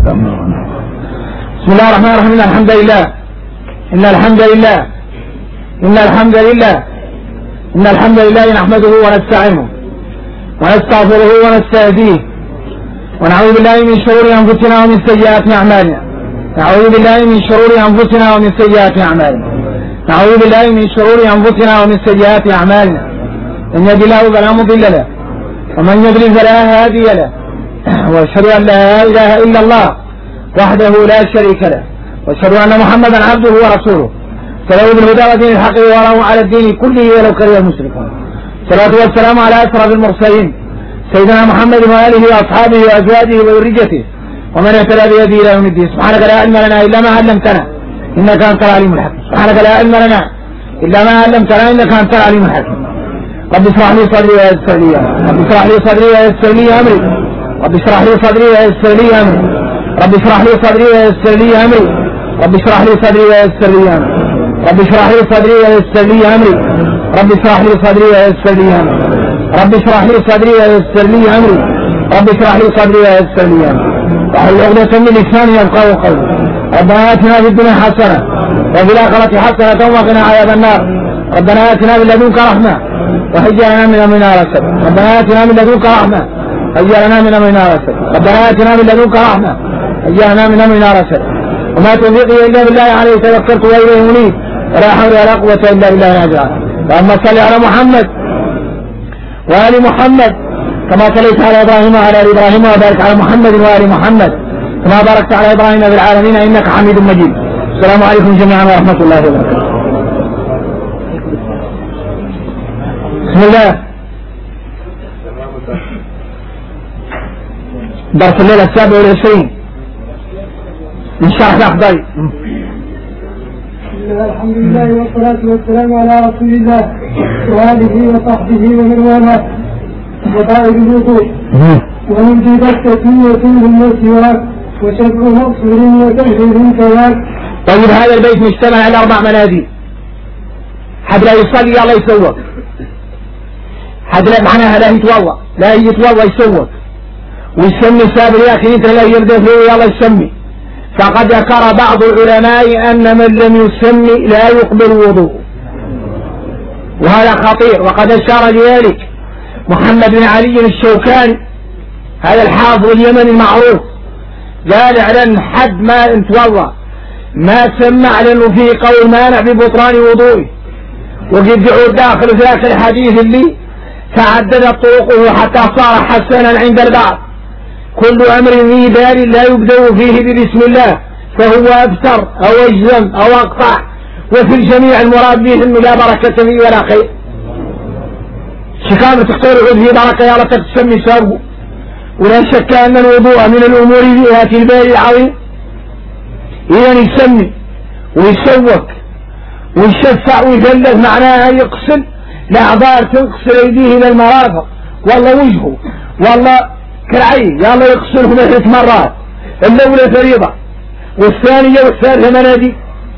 بسم الله الرحمن الرحيم. إن الحمد لله نحمده ونستعينه ونستغفره ونستهديه ونعوذ بالله من شرور أنفسنا ومن سيئات أعمالنا. من يهد الله فلا مضل له ومن يضلل فلا هادي له. واشهد أن لا إله إلا الله وحده لا شريك له واشهد أن محمدا عبده ورسوله سلام بالهدى ودين الحق وله على الدين كله ولو كره المشركون. الصلاة والسلام على أشرف المرسلين سيدنا محمد وآله وأصحابه وأزواجه وذريته ومن اهتدى بهديه إلى يوم الدين. سبحانك لا علم لنا إلا ما علمتنا إنك أنت العليم الحكيم. رب اشرح لي صدري ويسر لي أمري. رب اشرح لي صدري ويسر لي أمري. رب اشرح لي صدري ويسر لي أمري. رب اشرح لي صدري ويسر لي أمري. رب اشرح لي صدري ويسر لي أمري. رب اشرح لي صدري ويسر لي أمري. رب اشرح لي صدري ويسر لي أمري. رب اشرح لي صدري ويسر لي أمري. واحلل عقدة من لساني يفقهوا قولي. ربنا آتنا في الدنيا حسنة وفي الآخرة حسنة وقنا عذاب النار. ربنا آتنا من لدنك رحمة وهيئ لنا من أمرنا رشدا. ربنا آتنا من لدنك رحمة وهيئ لنا من أمرنا رشدا. ربنا آتنا من لدنك رحمة وهيئ لنا من أمرنا رشدا. وما توفيقي إلا بالله عليه توكلت وإليه أنيب ولا حول ولا قوة إلا بالله العلي العظيم. اللهم صل على محمد وآل محمد كما صليت على إبراهيم وعلى آل إبراهيم وبارك على محمد وآل محمد كما باركت على إبراهيم في العالمين إنك حميد مجيد. السلام عليكم جميعا ورحمة الله وبركاته. بسم الله. درس الليلة 27 من شرح الأخضر. الحمد لله والصلاة والسلام على رسول الله وآله وصحبه ومن والاه. وقائد الوضوء ومن في بكة وسنه وسواك وشفع مقصور وتنفيذ كواك. طيب هذا البيت مجتمع على 4 منازل. حد لا يصلي الله يسوق. حد لا معناها لا يتوضا يسوق ويسمي سابر يا أخي أنت لا يرده له يلا يسمي. فقد ذكر بعض العلماء أن من لم يسمي لا يقبل وضوء وهذا خطير. وقد أشار لذلك محمد بن علي الشوكاني هذا الحافظ اليمني المعروف قال اعلن حد ما انتوضا ما سمع لأنه فيه قول مانع ببطلان وضوئه. وقد يعود داخل ذاك الحديث اللي تعددت طرقه حتى صار حسنا عند البعض. كل أمر ذي بال لا يبدأ فيه ببسم الله فهو أبتر أو أجزم أو أقطع. وفي الجميع المراد به أنه لا بركة فيه ولا خير. شكامة تختار عود فيه بركة يا رب تسمي سابه. ولا شك أن الوضوء من الأمور ذات البال العظيم. إذا يسمي ويسوك ويشفع ويجلد معناها يقسل الأعضاء تنقسل أيديه إلى المرافق والله وجهه والله كالعين يلا يقسلهم 3 مرات. الأولى فريضة والثانية والثالثة منادي.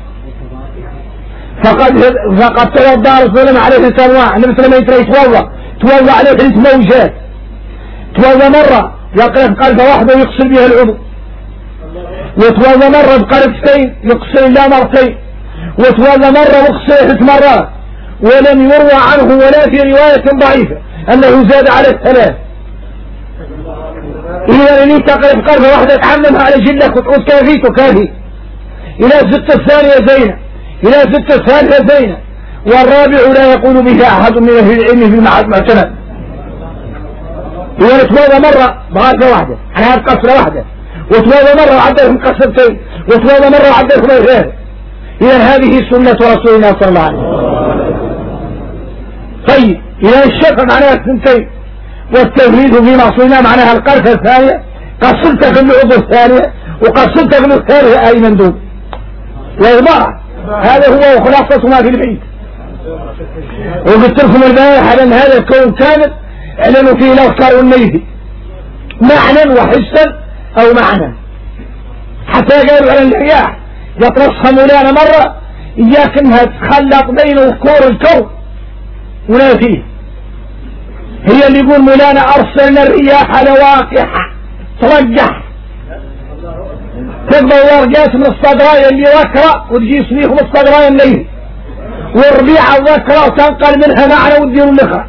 فقد توضأ رسول الله عليه الصلاة مثل ما توضأ عليه 3 موجات. توضأ مرة يقرأ قلبه واحدة ويقسل بها العضو. وتوضأ مرة بقرفتين يقسل إلا مرتين. وتوضأ مرة ويقسل 3 مرات. ولم يروى عنه ولا في رواية ضعيفة أنه زاد على 3. إذا اللي تقرأ بقربة واحدة تعلمها على جلك وتعود كافي إلى 6 الثانية زينة إلى 6 الثالثة زينة. والرابع لا يقول به أحد من أهل العلم في المعتمد. إذا توضأ مرة بغرفة واحدة على قصرة واحدة. وتوضأ مرة وعدلهم قصرتين. وتوضأ مرة وعدلهم غير. إذا هذه سنة رسول الله صلى الله عليه وسلم. طيب إذا الشق معناها 2. والتفريد في معصومنا معناها القرفة الثانية قصرت في العضو الثانية وقصرت في الثالثة أي مندوب وإضاءة. هذا هو خلاصة ما في البيت. وقلت لكم البارحة لأن هذا الكون كامل اعلنوا فيه الأفكار والنيذي معنى وحسا أو معنى. حتى قالوا على الرياح يطرسها مولانا مرة إياك انها تخلط بين ذكور الكون ولا فيه. هي اللي يقول مولانا أرسلنا الرياح لواقح ترجح والدوار جات من الصدرايا اللي ذكرى وتجي سميهم الصدرايا منين، والربيعة ذكرى وتنقل منها معنى وتدير النخرة،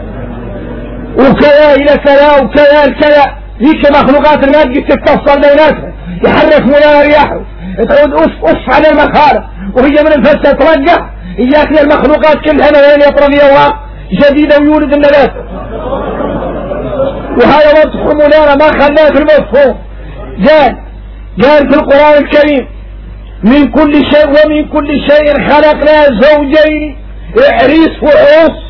وكذا إلى كذا وكذا الكذا. ذيك مخلوقات المادة تتصل بيناتها، يحرك مولانا رياحه تعود أف على المخارج، وهي من الفسة ترجع إياك المخلوقات كلها نوين يطرى فيها أوراق جديدة ويولد النبات. وهذا وضح مولانا ما خلاه في المفهوم. قال في القرآن الكريم من كل شيء ومن كل شيء خلقنا زوجين عريس وعروس.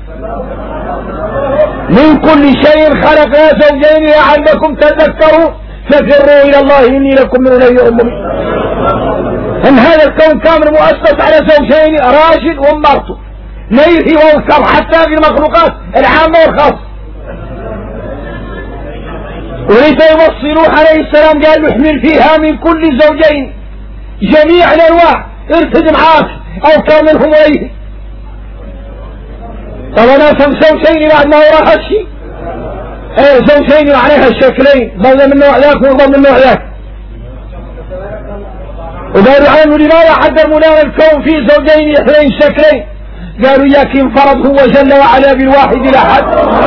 من كل شيء خلقنا زوجين لعلكم تذكرون ففروا إلى الله إني لكم من نذير مبين. إن هذا الكون كامل مؤسس على زوجين راجل ومرته نيثي وذكر حتى في المخلوقات العامة والخاصة. وليس يوصي نوح عليه السلام قال يحمل فيها من كل زوجين جميع الأنواع ارتد معاك أو كان منهم وليه. طب أنا أفهم زوجين بعد ما وراها الشيء زوجين معناها الشكلين ضل من نوع ذاك وضل من نوع ذاك. وقالوا عنه لماذا حدر مولانا الكون فيه زوجين اثنين شكلين؟ قالوا ياك انفرد هو جل وعلا بالواحد الأحد،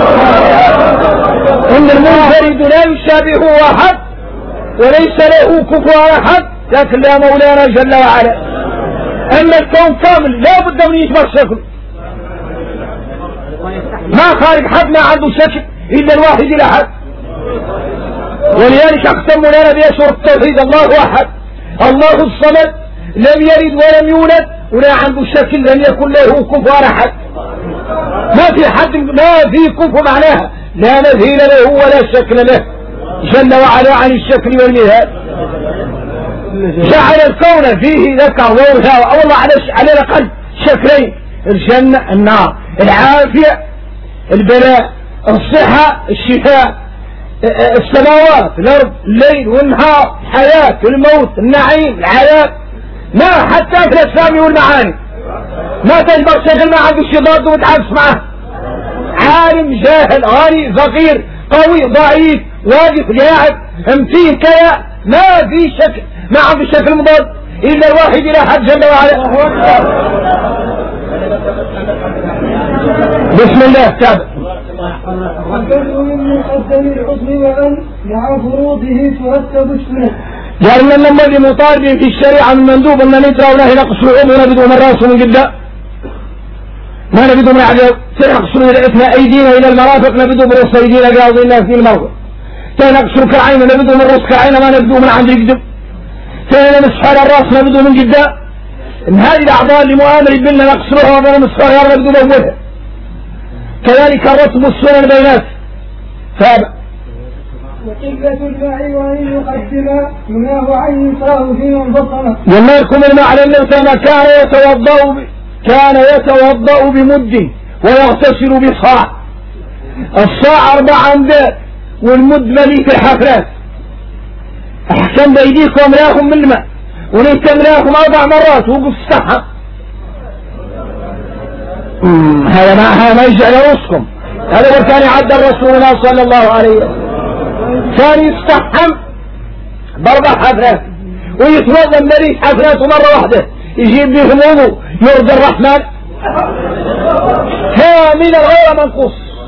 إن المنفرد لا يشابه أحد وليس له كفوا أحد، لكن لا مولانا جل وعلا. أما الكون كامل لا بد من يشبه شكله، ما خارج حد ما عنده شكل إلا الواحد الأحد. ولذلك أختم لنا بأشهر التوحيد الله أحد الله الصمد لم يلد ولم يولد ولا عنده شكل لم يكن له كفوا أحد. ما في حد ما في كفو معناها لا مثيل له ولا شكل له جل وعلا عن الشكل والمثال. جعل الكون فيه ذكر وأنثى أو الله على الأقل شكلين: الجنة النار، العافية البلاء، الصحة الشفاء، السماوات الأرض الليل والنهار، الحياة الموت النعيم العذاب. ما حتى في الأسامي والمعاني ما تجبر شكل ما عنده شيء ضاد ومتعبس معه، عالم جاهل غني فقير قوي ضعيف واقف قاعد امتين كذا، ما في شكل ما عنده شكل مضاد إلا الواحد الأحد جل وعلا. بسم الله تابع. والبر من مقدم الحسن وأن مع فروضه ترتب السنة. قال من الذي مطالب في الشريعة من مندوب أن ندرى وله نقص العمر نبدو من راسه من قدام، ما نبدو من عدو سنقصر إلى أيدينا إلى المرافق نبدو من رؤوس أيدينا قاضي الله في المرض، سنقصر كالعين نبدو من رؤوس كالعين ما نبدو من عند القدم، سنمسح على الراس نبدو من قدام. إن هذه الأعضاء اللي مؤامر بنا نقصرها ونمسحها نبدو بأولها. كذلك الرسم السنن بينات سابع. وقلة الماء وأن يقدم مناه عين صاه في منفصلة. وما لكم الماء على النبي كان يتوضأ بمد ويغتسل بصاع. الصاع 4 أمداد والمد مليء في الحفرات. أحكم بأيديكم ملاهم من الماء وليس ملاهم 4 مرات وقف الصحة. هذا ما يجي على رؤوسكم. هذا كان يعدى الرسول الله صلى الله عليه وسلم، كان يستحم ب4 حفرات ويتوضا مليء حفراته مرة واحدة يجيب بهم وضوء يرضي الرحمن كاملا غير منقوص.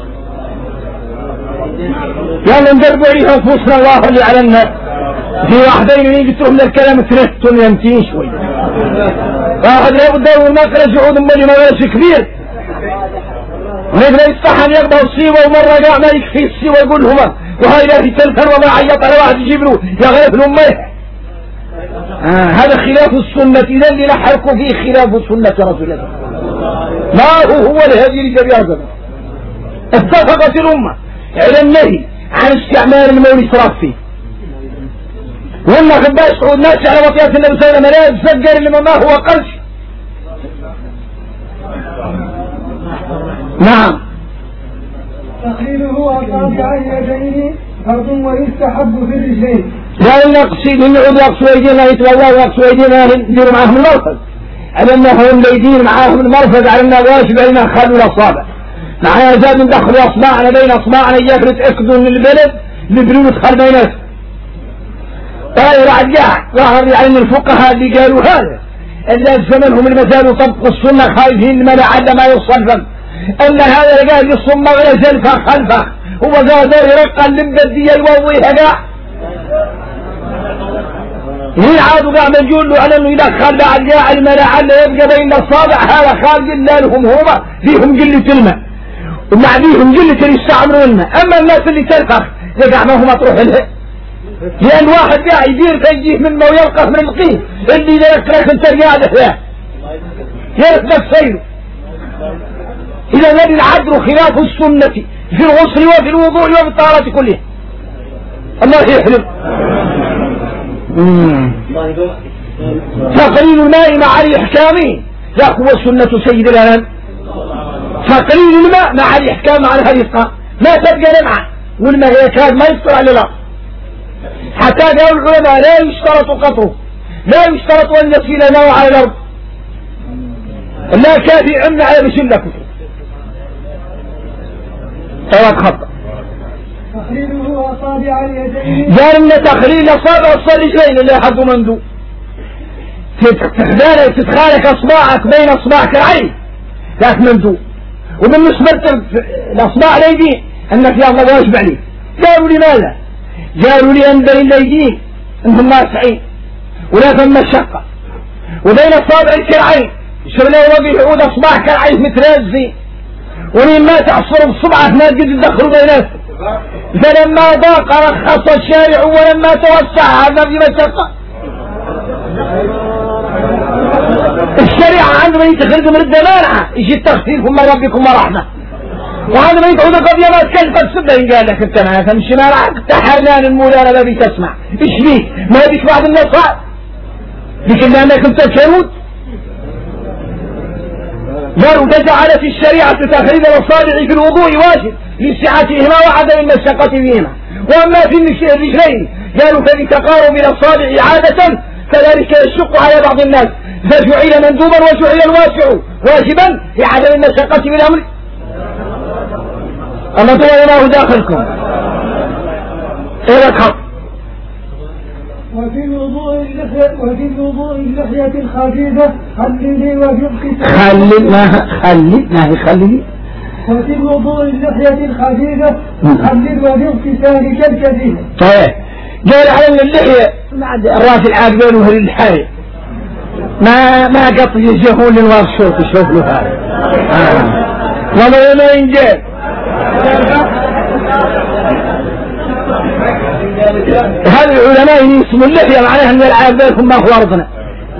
يعني ندربوا عليها انفسنا الله اللي على الناس في واحدين يجي تروح من الكلام ترهتم يمتين شوي. واحد لابد اول ما خرج يعود ملي مواش كبير ونقدر يستحن يقضى الصيبة ومرة قاع ما يكفي الصيبة يقول لهما وهاي لا في تلفن وما عيط على واحد يجيب له يا غير الأمية. هذا خلاف السنة، إذا اللي نحركوا فيه خلاف سنة رسول الله ما هو الهدي لجبير. اتفقت الأمة على النهي عن استعمال الماء والإسراف فيه، وإن خباش سعود ناس على وطيات النبي صلى الله عليه وسلم لا يتسجر لما ما هو قرش. نعم. تقليله أصابع اليدين فرض ويستحب في الرجلين. لا نقصد من يعود يقصوا أيدينا يتولوا ويقصوا أيدينا يديروا معهم المرفق، على أنهم يدير معهم المرفق على أنه واجب علينا خلوا الأصابع. معنا زاد ندخلوا أصبعنا بين أصبعنا إياك نتأكدوا من البلد لبنوا ندخل بيناتهم. رجع ظهر يعني الفقهاء اللي قالوا هذا إلا زمنهم المثال طبق السنة خايفين من عدم ما يصلهم أن هذا قال يصم غير زلفة خلفه هو قال يرقى اللمبدية يوضيها قاع هي عادوا قاع مجول له على أنه يدخل بعد جاع المنع اللي يبقى بين الصابع هذا خالق إلا لهم هما فيهم قلة الماء ومع فيهم قلة يستعملوا الماء أما الناس اللي تلفخ يقع ما هو مطروح له لأن واحد قاعد يدير فيجيه منه ويلقف من القيم اللي يذكرك انت قاعد فيها يرث سيره إذا الذي العدل خلاف السنة في الغسل وفي الوضوء وفي الطهارة كلها الله يحلم تقليل الماء مع الإحكام ذاك هو سنة سيد الأنام تقليل الماء مع الإحكام على الرزق ما تبقى نمعة والماء يكاد ما يسطر على الأرض حتى قالوا العلماء لا يشترط قطره لا يشترط أن يسيل ماء على الأرض لا كافي عمنا على بسلة كتر طيب خطأ تخليله أصابع اليدين قال إن تخليل أصابع الرجلين اللي حقه مندوب تتخالك أصبعك بين أصبعك العين ذاك مندوب وبالنسبة لأصبع الأيدين أنك يا الله واجب عليك قالوا لماذا؟ قالوا لأن بين الأيدين أنهم واسعين ولا ثم مشقة وبين أصابع الكرعين شبنا وبي عود أصبع كرعين مترازي ولين ما تحصر بصبعك ما تقدر تدخل بينات فلما ضاق رخص الشارع ولما توسع هذا في مشقة الشريعة عندما يتخرج من الدمانعة يجي التخفيف من ربكم ورحمة وعندما يدعو قبل ما تكلفت سبين قال لك انت ما تمشي ما راح تحرنان المولانا ما بيك تسمع ايش بيك ما بيك بعض الناس بيك اللي انك انت كرود قالوا تجعل في الشريعة تخريج الاصابع في الوضوء واجب لسعتهما وعدم المشقة بهما واما في الرجلين قالوا فلتقارب الاصابع عادة فذلك يشق على بعض الناس فجعل مندوبا وجعل الواسع واجبا لعدم المشقة بالامر أما طولناه داخلكم إلى الخط وفي الوضوء اللحية الخفيفة خللي وفي خلي وفي الوضوء اللحية الخفيفة خلل وفي اغتسال كالكثير. طيب قال على اللحية الراس العاقبين وهي الحي ما قط يجهون للورشوط يشوف له هذا وما ما ينجاب هذا العلماء يسموا اللحية معناها ان العاقبين هم ما هو ارضنا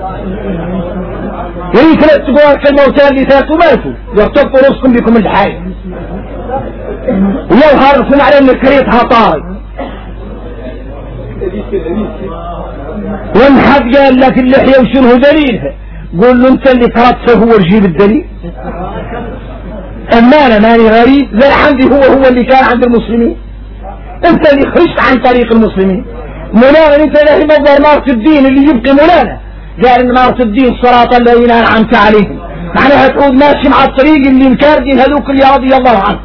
يعني ثلاث تقول كالموتى اللي ثلاث ماتوا يرتبطوا رزقكم بكم الحي ويظهر سمع على ان كريتها طاري وانحد قال لك اللحية وشنه دليلها قول له انت اللي تركته هو رجيب الدليل اما انا ماني غريب لا عندي هو اللي كان عند المسلمين انت اللي خرجت عن طريق المسلمين مولانا انت لا مصدر مارة الدين اللي يبقي مولانا قال ان مارة الدين صراط الذين انعمت عليهم معناها تعود ماشي مع الطريق اللي مكاردين هذوك اللي رضي الله عنه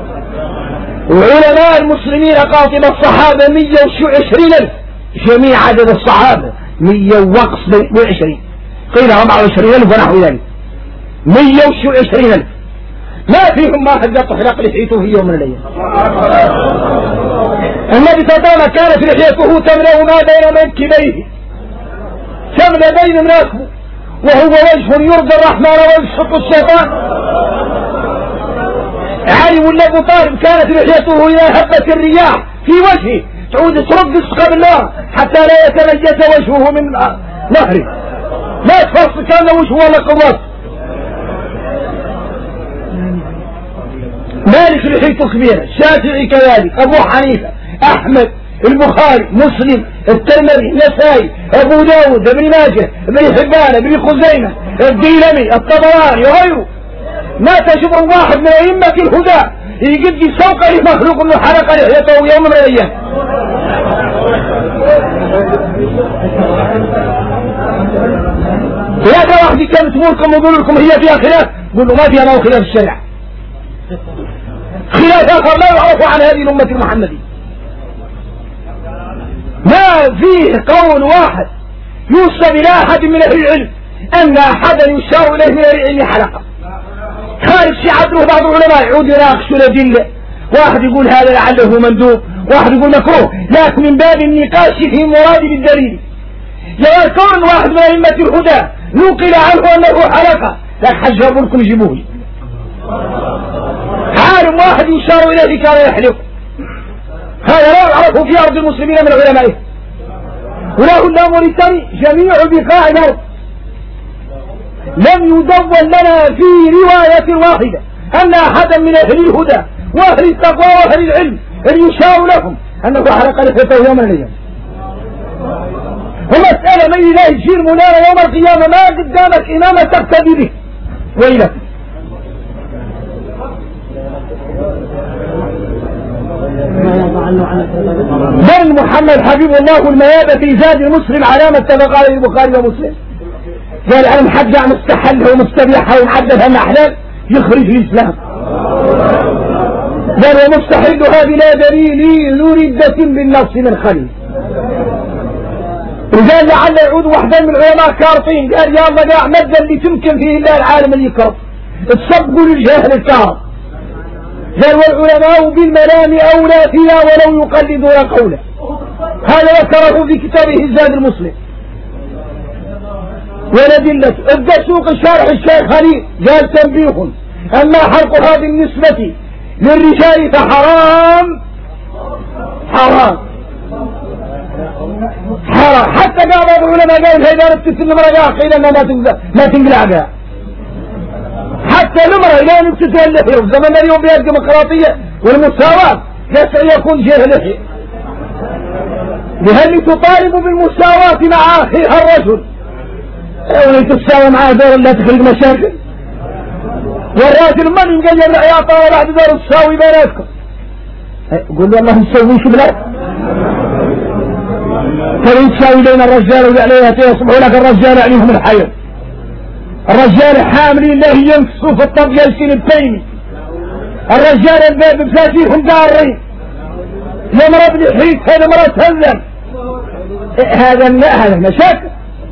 وعلماء المسلمين قاطب الصحابة 120,000 جميع عدد الصحابة 120 قيل 24,000 ونحو ذلك 120,000 ما فيهم ما حد يطح لحيته في يوم من الايام النبي صلى الله عليه وسلم كانت لحيته تملأ ما بين منكبيه تملأ بين مناكبه وهو وجه يرضي الرحمن ويسخط الشيطان. علي بن ابي طالب كانت لحيته اذا هبت الرياح في وجهه تعود ترد السقى بالنار حتى لا يتميز وجهه من نهره لا تفصل كان وجهه ولا قوات. مالك لحيته كبيرة الشافعي كذلك ابو حنيفة احمد البخاري مسلم الترمذي النسائي ابو داود ابن ماجه ابن حبان ابن خزيمة الديلمي الطبراني وغيره ما تجب واحد من ائمة الهدى يجد سوق لمخلوق انه حرق لحيته يوم من الايام. يا واحد كانت تموركم ويقول لكم هي فيها خلاف قولوا ما فيها ما خلاف الشريعة خلاف آخر لا يعرف عن هذه الأمة المحمدية ما فيه قول واحد يوصل إلى أحد من أهل العلم أن أحدا يشار إليه من أهل العلم حلقة. خارج شيعته بعض العلماء يعود يناقشوا الأدلة، واحد يقول هذا لعله مندوب، واحد يقول مكروه، لكن من باب النقاش في مراد بالدليل. لو كون واحد من أئمة الهدى نقل عنه أنه حلقة، لكن حجروا لكم يجيبوه. عالم واحد يشار إليه كان يحلق، هذا لا يعرف في أرض المسلمين من علمائه. وله الأمر الثاني جميع بقاع الأرض لم يدون لنا في رواية واحدة أن أحدا من أهل الهدى وأهل التقوى وأهل العلم أن يشار لهم أنه حلق لحيته يوم من الأيام. ومسألة من إله يشير مولانا يوم القيامة ما قدامك إمامة تقتدي به ويلك. بل محمد حبيب الله الميابة في زاد المسلم علامة اتفق عليه البخاري ومسلم، قال على محجع مستحلها ومستبيحها ومعدلها محلال يخرج الإسلام، قال ومستحلها بلا دليل ذو ردة بالنص من خليل. وقال لعل يعود واحدا من العلماء كارطين قال يا الله قاع مدا اللي تمكن فيه الله العالم اللي يكرم تصبوا للجاهل الكرم. قال والعلماء بالملام أولى فيها ولو يقلدون قوله. هذا ذكره في كتابه الزاد المسلم. والأدلة الدسوق شارح الشيخ خليل قال تنبيه أما حلقها بالنسبة للرجال فحرام حرام حرام. حتى قال بعض العلماء قال إذا نبتت المرأة قيل أنها ما تنقلع بها. حتى المرأة إذا نبتت اللحية وزمن اليوم بها الديمقراطية والمساواة يسعى يكون جهة لحية. لهل تطالب بالمساواة مع أخيها الرجل ولن تتساوى معها دور لا تخلق مشاكل. والراجل من ينقل العياطة وبعد دور تساوي بيناتكم. قول له الله نسويش بلاد فإن تساوي بين الرجال وعليها يصبحوا لك الرجال عليهم الحياة. الرجال حاملين الله ينقصوا في الطب يلسين التيمي. الرجال الباب بفاتيهم دارين يمرض لحيك هذا مرض هزن. هذا مشاكل.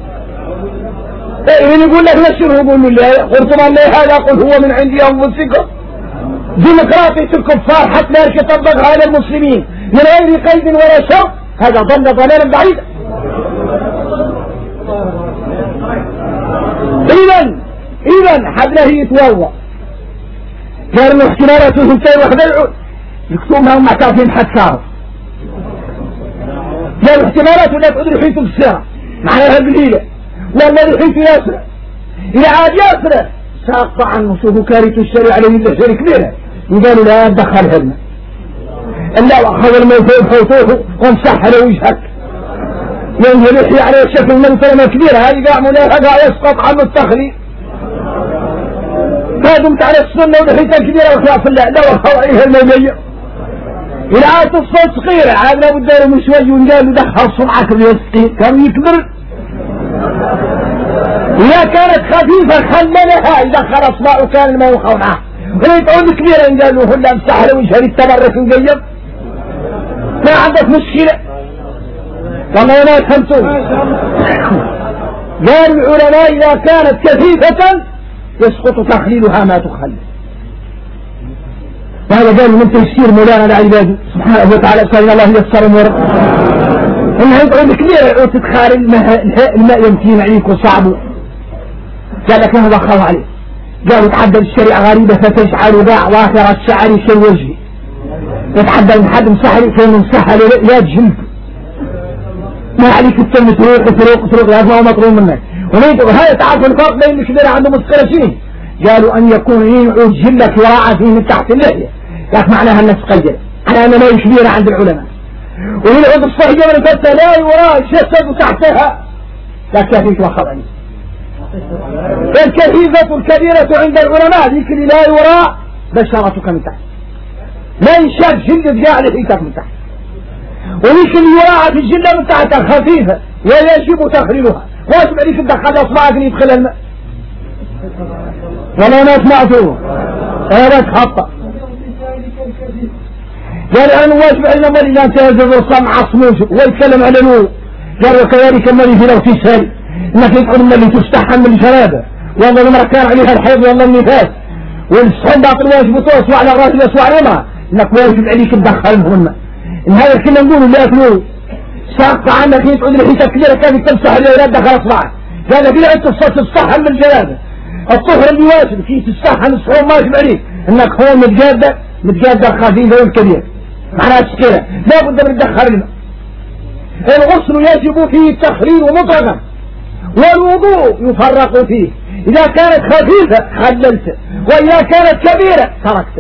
إذن يقول لك نشره يقول له قلتم أن هذا قل هو من عندي أنفسكم. ديمقراطية الكفار حتى يطبقها على المسلمين من غير قيد ولا شرط هذا ضل ضلالا بعيدا. إذن حد له يتوضأ قال إنه احتمالاته هنتين وخدعوا يكتبوا معهم معترفين حد كارف. قال احتمالاته لا تقدر حيث الساعة معناها بالهيلة والذي حيث ياسر إذا عاد ياسر سأقطع عنه شوفوا كارثة الشريعة عليه الشريعة كبيرة وقالوا لا تدخل هدنا إلا وأخذ الموت فوتوه وامسح له وجهك ينزل يحيى عليه الشكل من كلمة كبيرة هذه قاع ملاحقة يسقط عنه التخليق. فادمت على السنة ولحيتها كبيرة وخلاف الله لا وخوا عليها المولية إذا عادت الصوت صغيرة عاد لا بد له من شوي ونقال دخل صبعك بيسقي كان يكبر. إذا كانت خفيفة خللها إذا خلص ماء وكان الماء يوخى معه وإذا تعود كبيرة قالوا هلا امسح له وجهه التبرك مقيم ما عندك مشكلة والله ما فهمتوا. قال العلماء إذا كانت كثيفة يسقط تخليلها ما تخلل. وهذا قال من تيسير مولانا لعباده سبحانه وتعالى سأل الله يسر امورك انها يقعد كبيرة وتدخل الماء يمكين عليك وصعبه. قال لك هذا خلوا عليه قالوا تعدل الشريعة غريبة فتجعل باع ظاهر الشعر شل وجهي وتعدل من حد مسحل فين مسحل لا تجلد ما عليك التم تروق هذا ما هو مطلوب منك. وهذا تعرف الفرق بين الكبيرة عنده مسكرة شنو قالوا أن يكون ينعود جلك وراء فيه من تحت اللحية لكن معناها الناس قيد على أن لا كبيرة عند العلماء. وينعود الصحية من الفتة لا وراء جسد تحتها لا كافيك وخضعني. فالكثيفة الكبيرة عند العلماء ذيك اللي لا وراء بشرتك من تحت لا ينشاف جلد قاع لحيتك من تحت. وذيك اللي وراء في الجلة من تحت خفيفة ويجب تخليلها واجب عليك تدخل أصبعك اللي يدخل الماء ولا ما سمعته هذا خطأ. قال أنا واجب علينا من إذا انتهز الصمع عصموش ويتكلم على نور. قال وكذلك الذي في الاغتسال إنك يدخل من اللي تستحمل من الجنابة والله المرأة كان عليها الحيض والله النفاس والصحن باطل واجب وتوسع على الراس الأسوع رمى إنك واجب عليك تدخلهم. إن هذا الكلام نقوله لا أكلوه ساقط عنك يتعود الحيطة كبيرة كانت تمسح الأولاد دخل أصبعك. هذا بلا أنت تستحمل من الجنابة الطهر اللي واجب كي تستحمل الصحون واجب عليك إنك هو متجادة الخفيفة والكبير معناها تشكيلة لا بد من تدخل الماء. الغسل يجب فيه التخليل مطلقا والوضوء يفرق فيه إذا كانت خفيفة خللته وإذا كانت كبيرة تركته.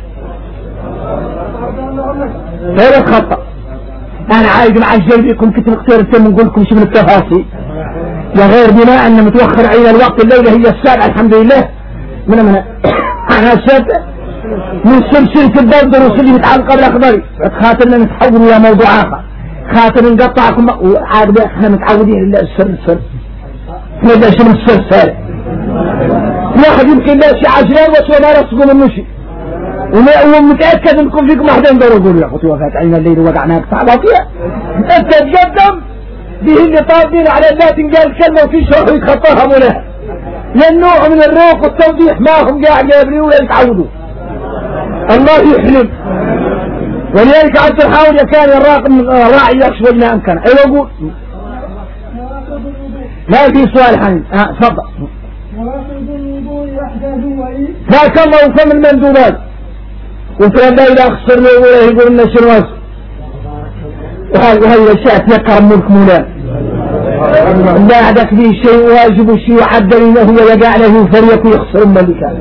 غير الخطأ أنا عايز مع الجنبكم كنت مختار نقول لكم شو من التفاصيل يا غير بناء أن متوخر علينا الوقت الليلة هي السابعة الحمد لله من أنا السابعة من سلسلة الباب دروس اللي متعلقة بالأخبار خاطرنا نتحول إلى موضوع آخر خاطر نقطعكم وعاد احنا متعودين إلا السر نبدأ شنو السر واحد يمكن لا شيء عجلان وشو ما رسقوا من نشي ومتأكد انكم فيكم واحد ينظروا يقولوا يا اخوتي وفات علينا الليل ووقعنا اقطع فيها انت تقدم به اللي طالبين على الله تنقال كلمة وفي شرح يتخطاها مولها لان نوع من الروق والتوضيح ما هم قاعد يبنوا ولا يتعودوا الله يحلم. ولذلك عبد الحاول كان الراعي يكشف لنا امكانه. ايوه اقول ما في سؤال حنين تفضل. ذاك الله وفم المندوبات وكان لا إذا أخسر له ولا يقول لنا شنواس وهي الأشياء تذكر ملك مولا لا عدك فيه شيء واجب شيء عدل له ويقع له فريق يخسر الملكة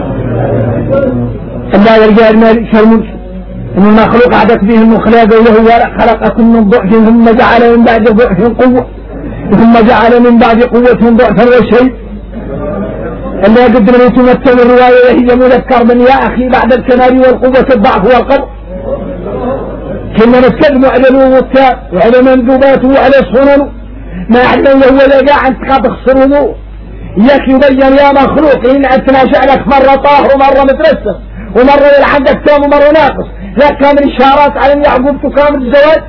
لا يرجع الملك الملك إن المخلوق عدك فيه المخلاق وله خلقكم من ضعف ثم جعل من بعد ضعف قوة ثم جعل من بعد قوة ضعفا وشيء اللي قدر أن تمثل الرواية هي مذكر من يا أخي بعد الكمال والقوة الضعف والقبر كنا نتكلم على الوضوء وعلى مندوباته وعلى سننه ما علمنا هو لا عن تقاط خسرونه ياك يبين يا مخلوق إن أتناشع لك مرة طاهر ومرة مترسم ومرة عندك تام ومرة ناقص لا كامل إشارات على أن يعقوب تكامل الزواج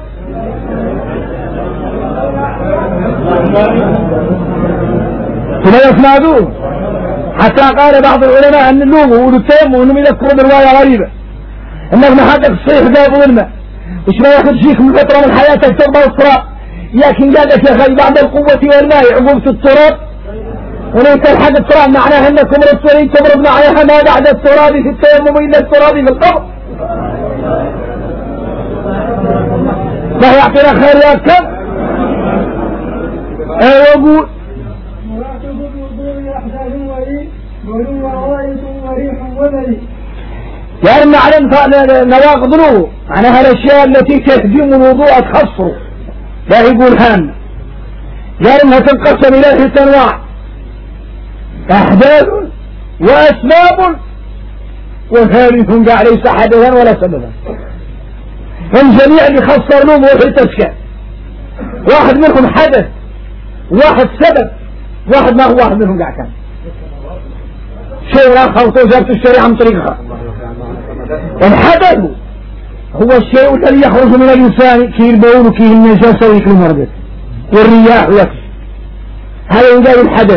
ثم يسمعون حتى قال بعض العلماء أن اللوم وقولوا التيمم وأنهم يذكروا برواية غريبة أنك ما حدك الصيح ذاب الماء وش ما ياخذ فيك من فترة من حياتك تربى التراب لكن قال لك يا أخي بعد القوة والماء عقوبة التراب وليس الحد التراب معناها أنكم رسولين تمرضنا عليها ما بعد التراب في التيمم إلا التراب في القبر فهي يعطينا خير يا كم أقول يعني نعلم نواقض الوضوء معناها الأشياء التي تهدم الوضوء تخسره لا يقول هام يعني انها تنقسم إلى 3 أنواع أحداث وأسباب وثالث قاع ليس حدثا ولا سببا الجميع اللي خسر الوضوء في التسكين واحد منهم حدث واحد سبب واحد ما هو واحد منهم قاع كان شيء آخر وتوجبت الشريعة من طريقها. الحدث هو الشيء الذي يخرج من الإنسان كي البول وكي النجاسة وكي المرض والرياح ويكفي هذا يقال الحدث.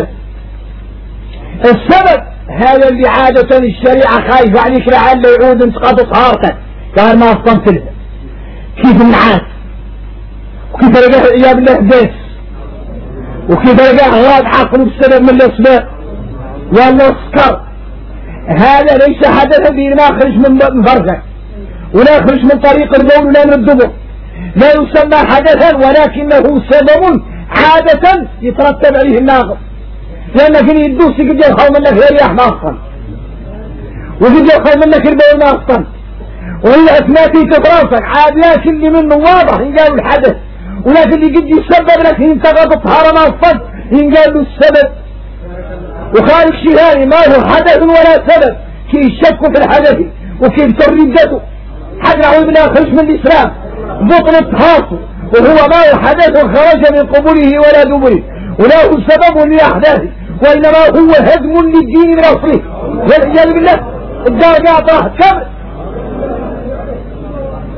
السبب هذا اللي عادة الشريعة خايفة عليك لعل يعود انتقاض طهارتك قال ما أصطنت له كيف النعاس وكيف لقاه عياب الأحداث وكيف لقاه غراب عقل بسبب من الأسباب ولا السكر هذا ليس حدثا به ما يخرج من فرجك ولا يخرج من طريق البول ولا من الدبر لا يسمى حدثا ولكنه سبب عادة يترتب عليه الناقض لأنك اللي يدوس يقدر يخاف منك الرياح ما أصلا ويقدر يخاف منك البول ما أصلا وهي أثناء تتراسك عاد لكن اللي منه واضح ينقال الحدث ولكن اللي قد يسبب لك ينتقض الطهارة ما أصلا ينقال له السبب وخارج شهاري ما هو حدث ولا سبب كيف الشك في الحدث وكيف تردته حتى نعوذ بالله خرج من الإسلام بطل التحاصل وهو ما هو حدث خرج من قبوله ولا دبره ولا هو سبب لأحداثه وإنما هو هدم للدين من أصله والعياذ بالله الدرجة أطرح كم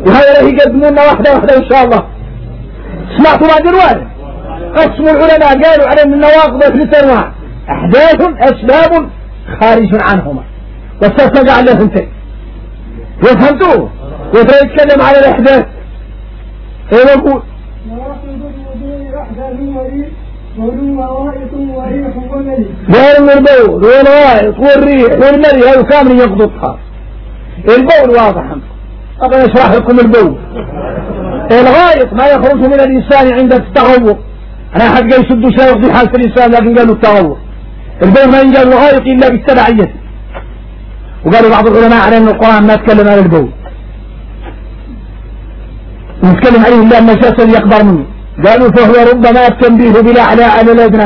وهذا راح يقدمونا واحدة إن شاء الله. سمعتوا بعد الوارد قسموا العلماء قالوا على أن النواقض 3 أنواع: أحداث أسباب خارج عنهما، واسترجع له ثنتين. وفهمتوه؟ ويتكلم على الأحداث. إيه نقول؟ نواقض الوضوء أحداث وريح ولو غائط وريح ومري. غير البول والغائط والريح والمري هذا كامل يقضطها. البول واضح عندكم. أبغى أشرح لكم البول. الغائط ما يخرج من الإنسان عند التغوط. أنا أحد قال يسدوا شيء يقضي حالة الإنسان، لكن قالوا التغوط. البول ما ينقال الغائط إلا بالتبعية. وقالوا بعض العلماء على أن القرآن ما تكلم عن البول، نتكلم عليه إلا النجاسة اللي يقدر منه. قالوا فهو ربما التنبيه بالأعلى على الأدنى،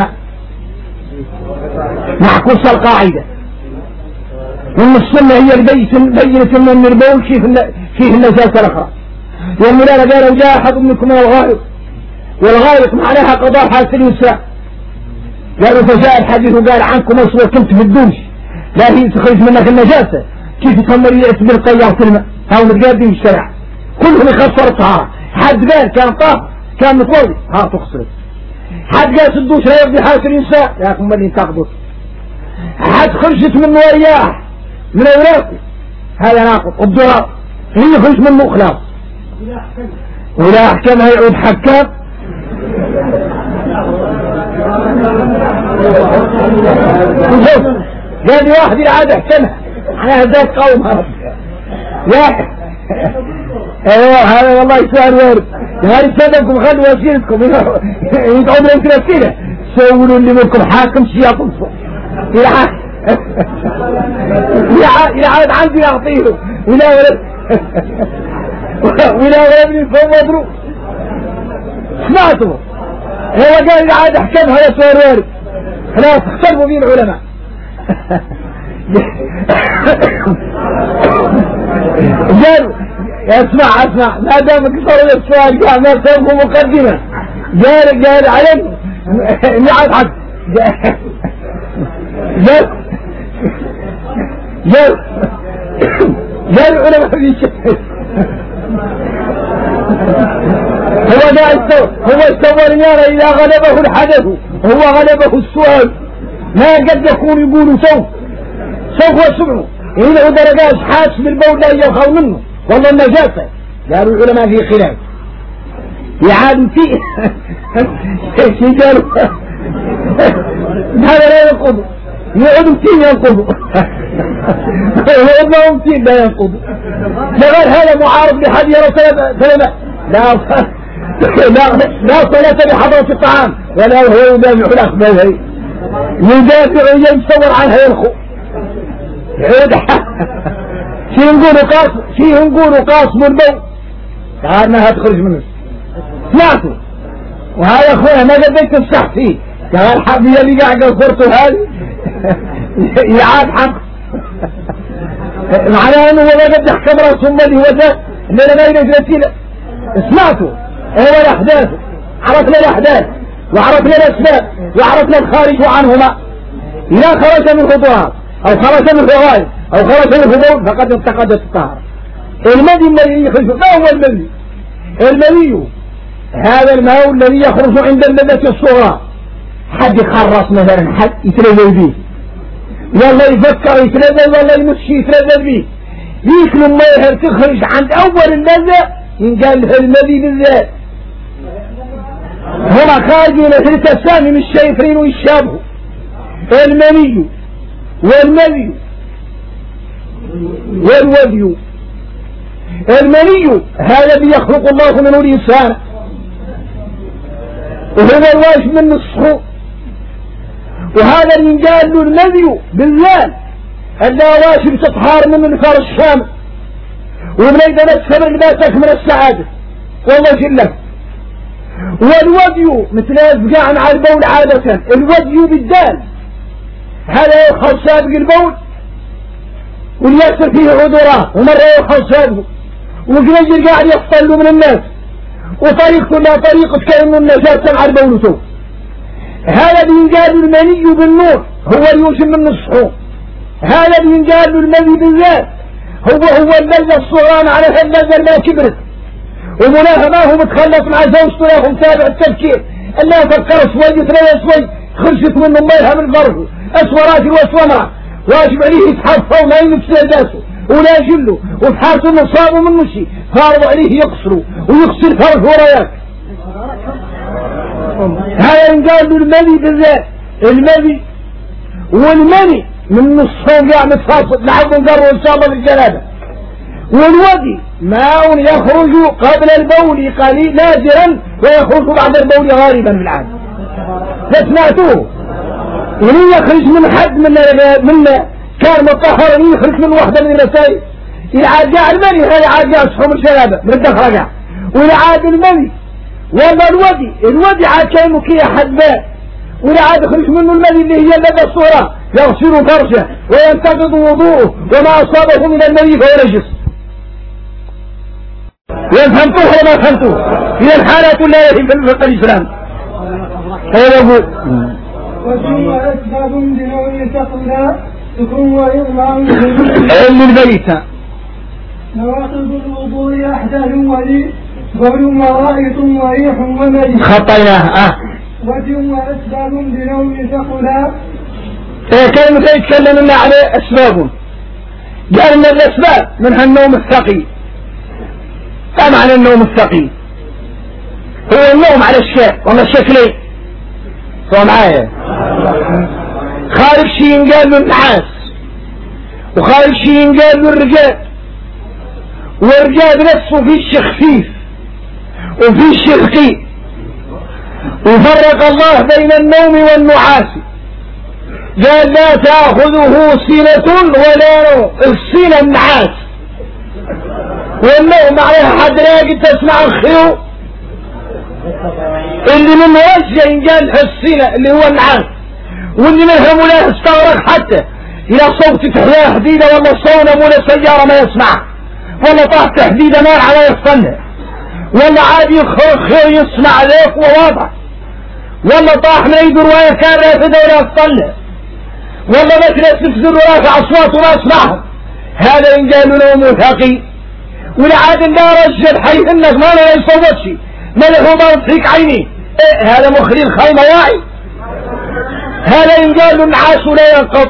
معكوس القاعدة. وإن السنة هي البينة من البول فيه النجاسة الأخرى. والمولانا قالوا جاء أحد منكم من الغائط، والغائط معناها قضاء حالة الإنسان. قالوا فجاء الحديث وقال عنكم أسوأ كنت في الدوش لا هي تخرج منك النجاسة، كيف تخمر يأتي بالقيار في الماء؟ هاو متقادم في الشرع كلهم يخسر الطهارة. حد قال كان طاهر كان متوضي ها تخسر. حد قال الدوش لا يقضي حالة الإنسان، يا أخي مالي تقضط. حد خرجت منه رياح من أوراقه هذا ناقض. الضرار اللي يخرج منه خلاص، ولا أحكامها يعود حكام. قال لي واحد العادة احكمها على هذاك قوم يا ايوه هذا والله سؤال وارد. هذه سببكم خلوا وسيلتكم يدعوا من الأسئلة سولوا اللي منكم حاكم سياط إلى عاد عندي أعطيه ولا ولد ولا ولد من فوق مضروب. سمعتوا؟ هو قال إلى عاد احكمها يا سؤال وارد. خلاص اختلفوا به العلماء. قالوا اسمع ما دامك صار السؤال قال ما تبغوا مقدمة. قال علم نعم حق قال العلماء في شيء. هو استوى ريانا إذا غلبه الحدث هو غلبه السؤال. ما قد يكون يقولوا سوف وسمعوا إنه درجات حاس بالبول لا يخاف منه والله النجاسة. قالوا العلماء في خلاف يعاد فيه قالوا هذا لا ينقض يعود فيه ينقض وإنهم فيه لا ينقض. لغير هذا معارض بحد يرى لا صلاة بحضرة الطعام ولا هو يدافع الأخبار يدافع يتصور عنها يرخو. شي نقولوا قاسم البول قالنا هتخرج منه. سمعتوا؟ وهذا اخويا ما قديت تفسح فيه قال حبي اللي قاعد قصرته هذه يعاد حق معناه انه ما قد يحكم رأس امه وجه اننا ما ينجلسين. سمعتوا؟ هو الاحداث عرفنا الاحداث وعرفنا الاسباب وعرفنا الخارج عنهما. اذا خرج من خطوات او خرج من غائب او خرج من بول فقد انتقدت الطهارة. المذي الذي يخرج ما هو المذي؟ المذي هذا الماء الذي يخرج عند اللذة الصغرى. حد يخرص مثلا حد يتلذذ به والله يفكر يتلذذ والله يمشي يتلذذ به يكل الماء تخرج عند اول اللذة ينقال له المذي بالذات. هما خارجين في السامي من الشايفين ويشابهوا المني والمذي والودي. المني هذا الذي يخلق الله منه الإنسان وهو الواجب من الصحو. وهذا اللي قال له المذي بالذات أنه واجب تطهار من الفار الشام ومن أيضا السبب ما تكمل السعادة والله جلك. والودي مثل يبقى على البول عادة الودي بالدال هذا يدخل سابق البول وليأثر فيه عذرات ومرة يدخل سابقه وقريجر قاعد يصطلوا من الناس وطريقته لا طريقة كأنه الناس تمع البولته. هذا بينقال المني بالنور هو يوجب من الصحو. هذا بينقال المني بالذات هو اللذة الصغران على اللذة ما كبرت ومناها ما هو متخلص مع زوجته يا اخو متابع التفكير اللي فكر شوي وثلاثة شوي خرجت منه ميلها من فرقه اسوى راجل واسوى امرأة واجب عليه يتحفظ وما ينفس الناسه ولا يجله وفي حالته انه صابوا منه شيء فارض عليه يقصروا ويقصر فرق وراياك. هذا ينقال له المني بالذات المني والمني من نصهم يعمل فاصل لحد نقروا ان شاء الله بالجنابه. والودي ماء يخرج قبل البول قليل نادرا ويخرج بعد البول غالبا في العادة. فسمعتوه ومن يخرج من حد من كان مطهر يخرج من واحدة من المسائل العاد جاء المني هذا عاد جاء صحوم الجنابه من الدخل رجع والعاد المني ولا الودي عاد كانوا كي حد باب والعاد يخرج منه المني اللي هي لدى الصورة يغسل فرجه وينتقض وضوءه وما أصابه من المني فهو نجس. فهمتوه ولا ما فهمتوه؟ هي الحالات لا يهم في الفقه الإسلام. هذا يقول وثم أسباب بنوع تقلى سكون وإغماء علم البيت نواقض الوضوء أحداث ولي قبل ورائط وريح ومريح خطيناه وثم أسباب بنوع تقلى كلمة يتكلم لنا على أسباب قال من الأسباب منها النوم الثقيل. ما معنى النوم الثقيل؟ هو النوم على الشيء والله شكلين هو معايا خارج شيء ينقال له النحاس وخارج شيء ينقال له الرجال والرجال نفسه فيه شيء خفيف وفيه شيء ثقيل وفرق الله بين النوم والنعاس قال لا تأخذه سنة ولا نوم. السنة النعاس والنوم عليها حد راقد تسمع الخيو اللي من وجه ينقال السنة اللي هو النعاس واللي منها ملاه استغرق حتى إلى صوت تحياه حديدة ولا صونة ولا سيارة ما يسمعها ولا طاح تحديدة نار على يصطنع ولا عادي خير يسمع ذاك وواضح ولا طاح من ايد رواية كان رافده ولا يصطنع ولا مثل تفزر ورافع أصوات ولا يسمعهم. هذا ينقال نوم ثقيل والعاد لا رجل حي انك ما لا يصوت شيء ما له ضرب فيك عيني هذا مخري الخيمة واعي. هذا ينقال له النعاس ولا ينقض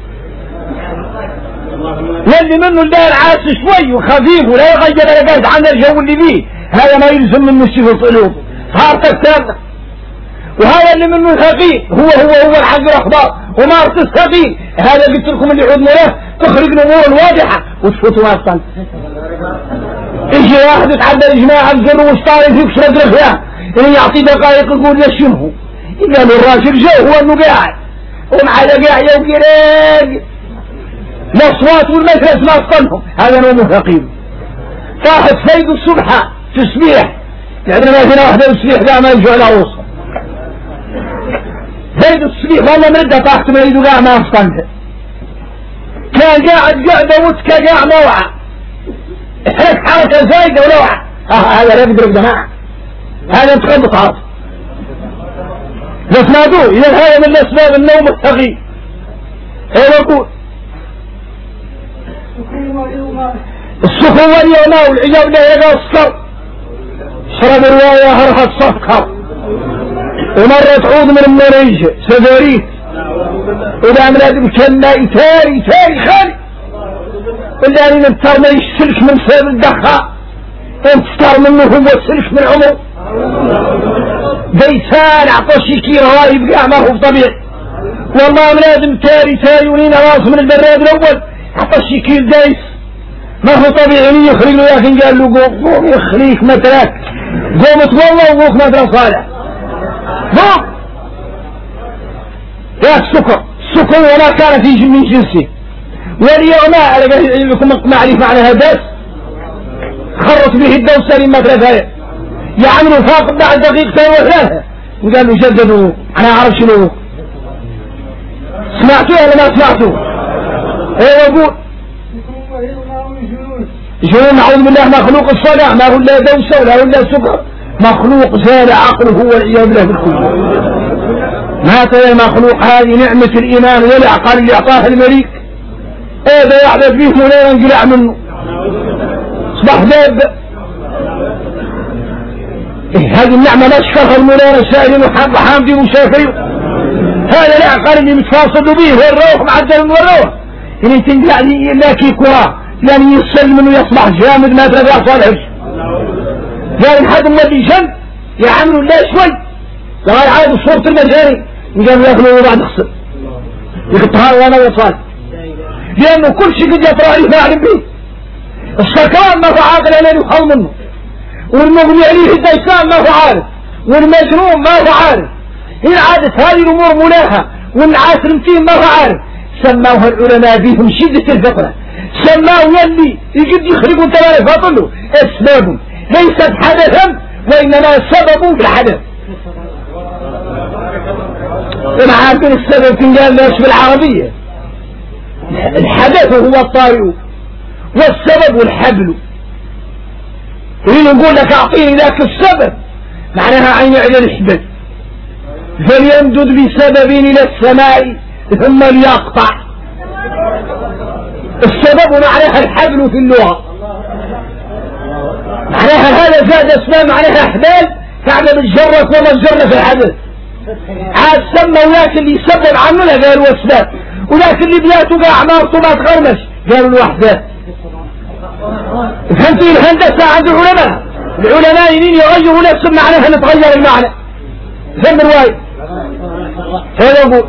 واللي منه الدار عاس شوي وخفيف ولا يغير لقاس عن الجو اللي فيه هذا ما يلزم منه شيء في القلوب صارتك ثابتة. وهذا اللي منه ثقيل هو الحق الاخبار ومارس الثقيل هذا قلت لكم اللي عود مراه تخرج الامور واضحه وتفوتوا اصلا. يجي واحد يتعدى الاجماع الزر وسطاري فيك شرد رخياه اللي يعطي دقائق يقول يشمه قال الراجل جو هو انه قاعد ومع قاعد يوقي راقد الاصوات والمجلس ما اصطنهم هذا نوم ثقيل. صاحب فيض الصبح تسبيح يعني ما فينا واحده تسبيح لا ما يرجع لها وصل زيد الصبيح والله مدة طاحت من يدو قاع ما اصطنته كان قاعد قاعدة وتكا قاع موعى احرك حركة زايدة ولوعى هذا لا يقدر جماعة هذا متخبط عاطف فاسمعتوه اذا هذا من الاسباب النوم الثقيل. ايه يقول السخون واليوماء والعجاب لا يقع الصر شرب الرواية هرحة صفقة ومرة تعود من المريجة سفريت وإذا من هذا بكنا يتاري خالي إلا أن نبتر ما يشترك من سبب الدخاء انتستار منه هو السلك من عمر بيسان عطشي كي روايب قاع ما هو طبيعي والله لازم تاري ونين راس من البراد الأول عطشي كي الدايس ما هو طبيعي من يخرج له لكن قال له قوم يخليك متراك قوم تولى وقوك مدرس صالح قوم يا السكر وما كان في من جنسه واليوم على لكم معرفة معنى هذا خرط به الدوسة لما ثلاثة يعملوا فاقد بعد دقيقتين وثلاثة وقالوا جددوا أنا أعرف شنو سمعتوا ولا ما سمعتوا؟ ايه يقول جنون نعوذ بالله مخلوق الصلاة ما هو لا دوسة ولا هو لا سكر مخلوق زال عقله والعياذ بالله بالكل ما ترى مخلوق هذه نعمة الإيمان والعقل اللي أعطاه الملك هذا يحدث فيه مولانا انقلع منه اصبح داب هذه النعمة نشكرها المولانا سائلين وحامدين وشافعين. هذا العقل اللي متفاصل به هو الروح معدل من الروح اللي تنقع لكي كرة يعني يسلم انه يصبح جامد ما ترى صالح قال حد ما بيجن يعملوا لا شوي لغاية عاد صورة المجاري قالوا ياكلوا بعد خسر يقطعها وانا وصال لانه كل شيء قد يطرح يفعل به. السكران ما هو عاقل عليه يخل منه والمغني عليه الديسان ما هو عارف والمجنون ما هو عارف. هي عادت هذه الامور ملاحة والعاصر فيه ما هو عارف. سماوها العلماء بهم شدة الفطرة سماه يلي يجد يخرجوا تبارك فطله اسباب ليست حدثا وانما سبب في الحدث. انا عارفين السبب تنقال ليش بالعربية. الحدث هو الطارئ والسبب الحبل. يريد نقول لك اعطيني ذاك السبب معناها عين على الحبل فليمدد بسبب الى السماء ثم ليقطع. السبب معناها الحبل في اللغة معناها هذا زاد اسماء معناها احبال تعمل الجرة وما الجرة في الحدث. عاد سموا ذاك اللي يسبب عننا قالوا اسباب وذاك اللي بياته قاع عمارته ما تغرمش قالوا الوحدات. فهمتوا الهندسة عند العلماء يريد يغيروا نفس المعنى فنتغير المعنى. فهم الرواية هذا يقول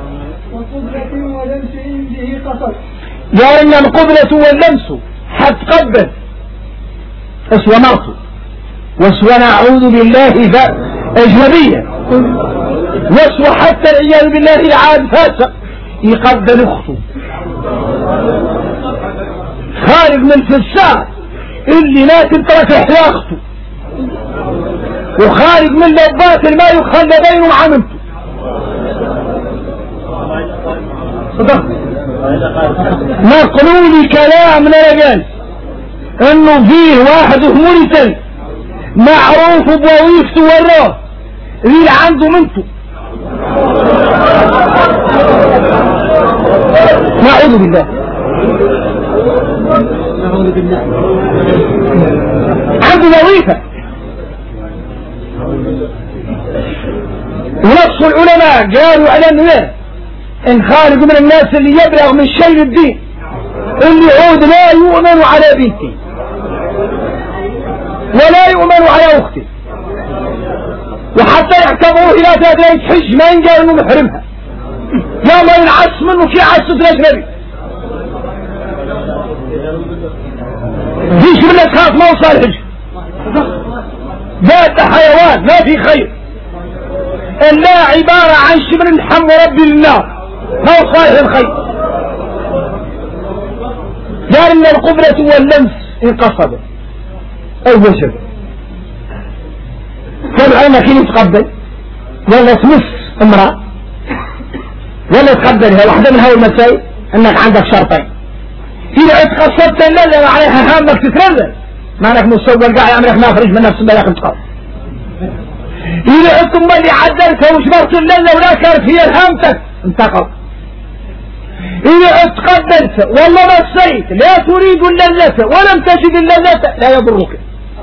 يا إن القبلة واللمس حتقبل اسوى مرته واسوى نعوذ بالله أجنبية واسوى حتى العياذ بالله العاد فاسق يقبل اخته خارج من الفساد اللي لا تترك احياء اخته وخارج من لبات ما يخلى بينه وعملته. نقلوا لي كلام لرجال انه فيه واحد موريتاني معروف بوظيفته وراه اللي عنده منته نعوذ بالله عنده وظيفة. ونص العلماء قالوا على انه ان خارج من الناس اللي يبلغ من شيء الدين اللي يعود لا يؤمن على بنتي ولا يؤمن على اختي وحتى يعتبروه الى ذات حج ما ينقال انه محرمها يا ما ينعس منه في عسة الاجنبي فيش من الخاص ما وصل حج ذات حيوان ما في خير إلا عبارة عن شبر الحم ربي للنار ما هو صالح الخير. قال إن القبلة واللمس انقصد أو وجب فالعلماء كين يتقبل ولا تمس امرأة ولا تقبلها. واحدة من هاي المسائل انك عندك شرطين إذا اتقصدت اللذة عليها هامك تترذل ما انك مستوى القاع يعملك ما فرج من نفس الملاك انتقال. إذا أنتم اللي عدلتها وشبرت اللذة ولا كانت هي الهامتك انتقل. إذا اتقبلت والله مسيت لا تريد اللذة ولم تجد اللذة لا يضرك.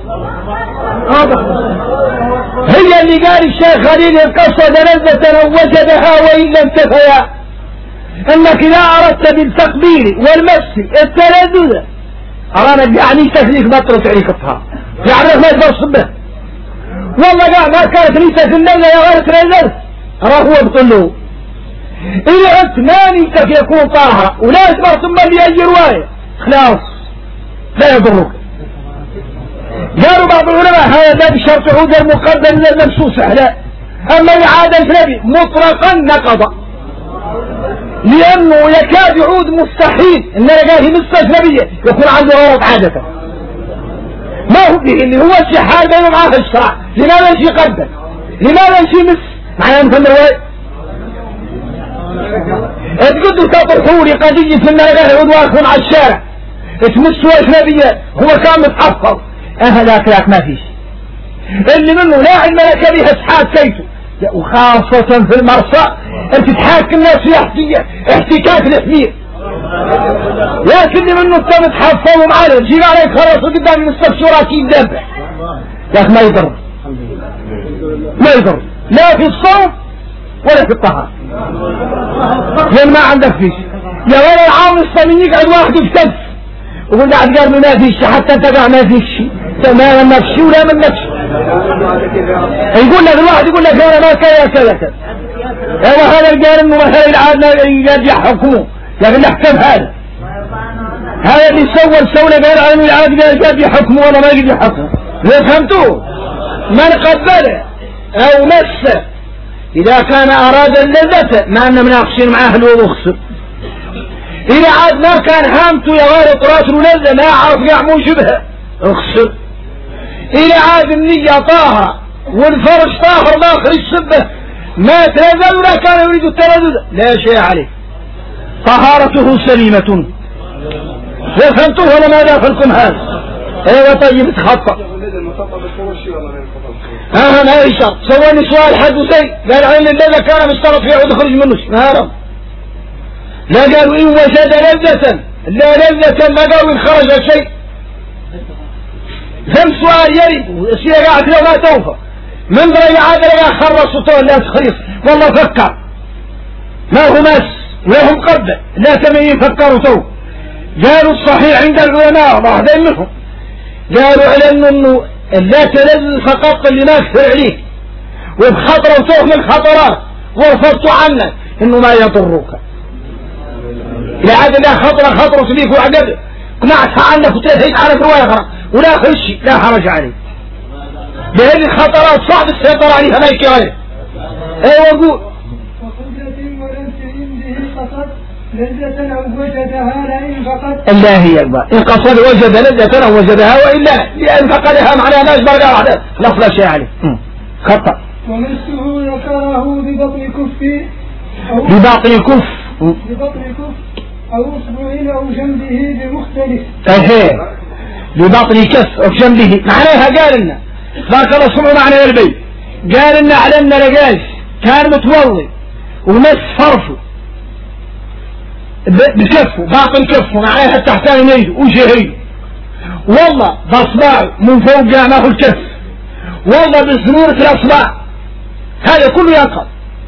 هي اللي قال الشيخ خليل قصد لذة وجدها وإن لم تفيا انك اذا اردت بالتقبيل والمس التلذذ ارانك يعني تكليف بطرة عليك الطهار يعرف ما يتبص به والله قال ما كانت ريسة اللذة يا غيرت لذة راه هو بطله. اذا انت ما نيتك يكون طاهرة ولا يتبص ثم اللي اي رواية خلاص لا يضرك. قالوا بعض العلماء هذا بشرط عود المقدم من الممسوس لا اما اعادة النبي مطلقا نقض لانه يكاد يعود مستحيل ان لقاه مس اجنبيه يكون عنده غلط عاده ما هو به اللي هو شي حال بينه معاه الشرع. لماذا شي قدم لماذا شي مس معناه نفهم الروايه تقدروا تطرحوا لي قضيه ان لقاه يعود واقف على الشارع تمسوا اجنبيه هو كان متحفظ هذاك ما فيش اللي منه لا علم لك بها اسحاب كيته وخاصة في المرصى انت تحاكم الناس في احتكاك الحمير لكن منه انت متحفظ ومعاله تجيب عليك خلاص قدام المستبشرات يدبح يا اخي ما يضر ما يضر لا في الصوم ولا في الطهارة، لأن ما عندك فيش. يا ولد العام الصميم يقعد واحد يفتف ويقول قاعد قال ما فيش حتى انت قاعد ما فيش، ما نفسي ولا من نفسي. يقول لك الواحد يقول لك انا ما كذا كذا كذا، ايوه هذا الجار انه مثلا العادة يقعد يحكمه، لكن نحكم هذا اللي سوى غير علم العادة يقعد يحكمه ولا ما يقعد يحكمه. فهمتوه؟ من قبله او مسه اذا كان اراد اللذة ما انه مناقشين معاه الوضوء خسر. إذا عاد ما كان هامته يا غير طراس ولذة ما عرف يعمو شبهه اخسر. إذا عاد النية طاهرة والفرج طاهر داخل السبة ما تلذذ ولا كان يريد التلذذ لا شيء عليه، طهارته سليمة. فهمتوه ولا ما داخلكم هذا؟ ايوه طيب تخطأ. ما يشرط. سواني سؤال حد وسي قال عين اللذة كان مشترط فيه ودخرج منه ما رب. لا قالوا إن وجد لذة، لا لذة ما قالوا إن خرج شيء. ثم سؤال يرد الشيء قاعد لو ما توفى من بري عاد لا خرص وطول لا تخريص والله فكر ما هو مس ولا هم قبل لا تمين فكروا تو. قالوا الصحيح عند العلماء واحدين منهم قالوا على انه لا تلذذ فقط اللي ما كثر عليك وبخطره وتوه من خطرات ورفضت عنك انه ما يضرك. لا عاد لا خطرة فيك وعقد قنعت عنك وتلهيت عنك رواية ولا خشي لا حرج عليك. بهذه الخطرات صعب السيطرة عليها ما يكره. ايوه قول. وقدرة ولم تئن به قصد لذة أو وجدها لئن فقد. الله هي البار إن قصد وجد لذة أو وجدها وإلا لأن فقدها معناها ما يجبر لا واحدة خلاص لا شيء عليه. خطأ. ومسه ذكره ببطن كفه بباطن كف أو أصبع أو جنبه بمختلف. بباطن كف أو جنبه معناها قال لنا بارك الله سمعوا معنى البيت قال لنا على أن لقاش كان متوضي ومس فرفه بكفه باطن كفه معناها تحتان يده وجهيه والله بأصبعه من فوق ما هو الكف والله بسنورة الأصبع هذا كله ينقض.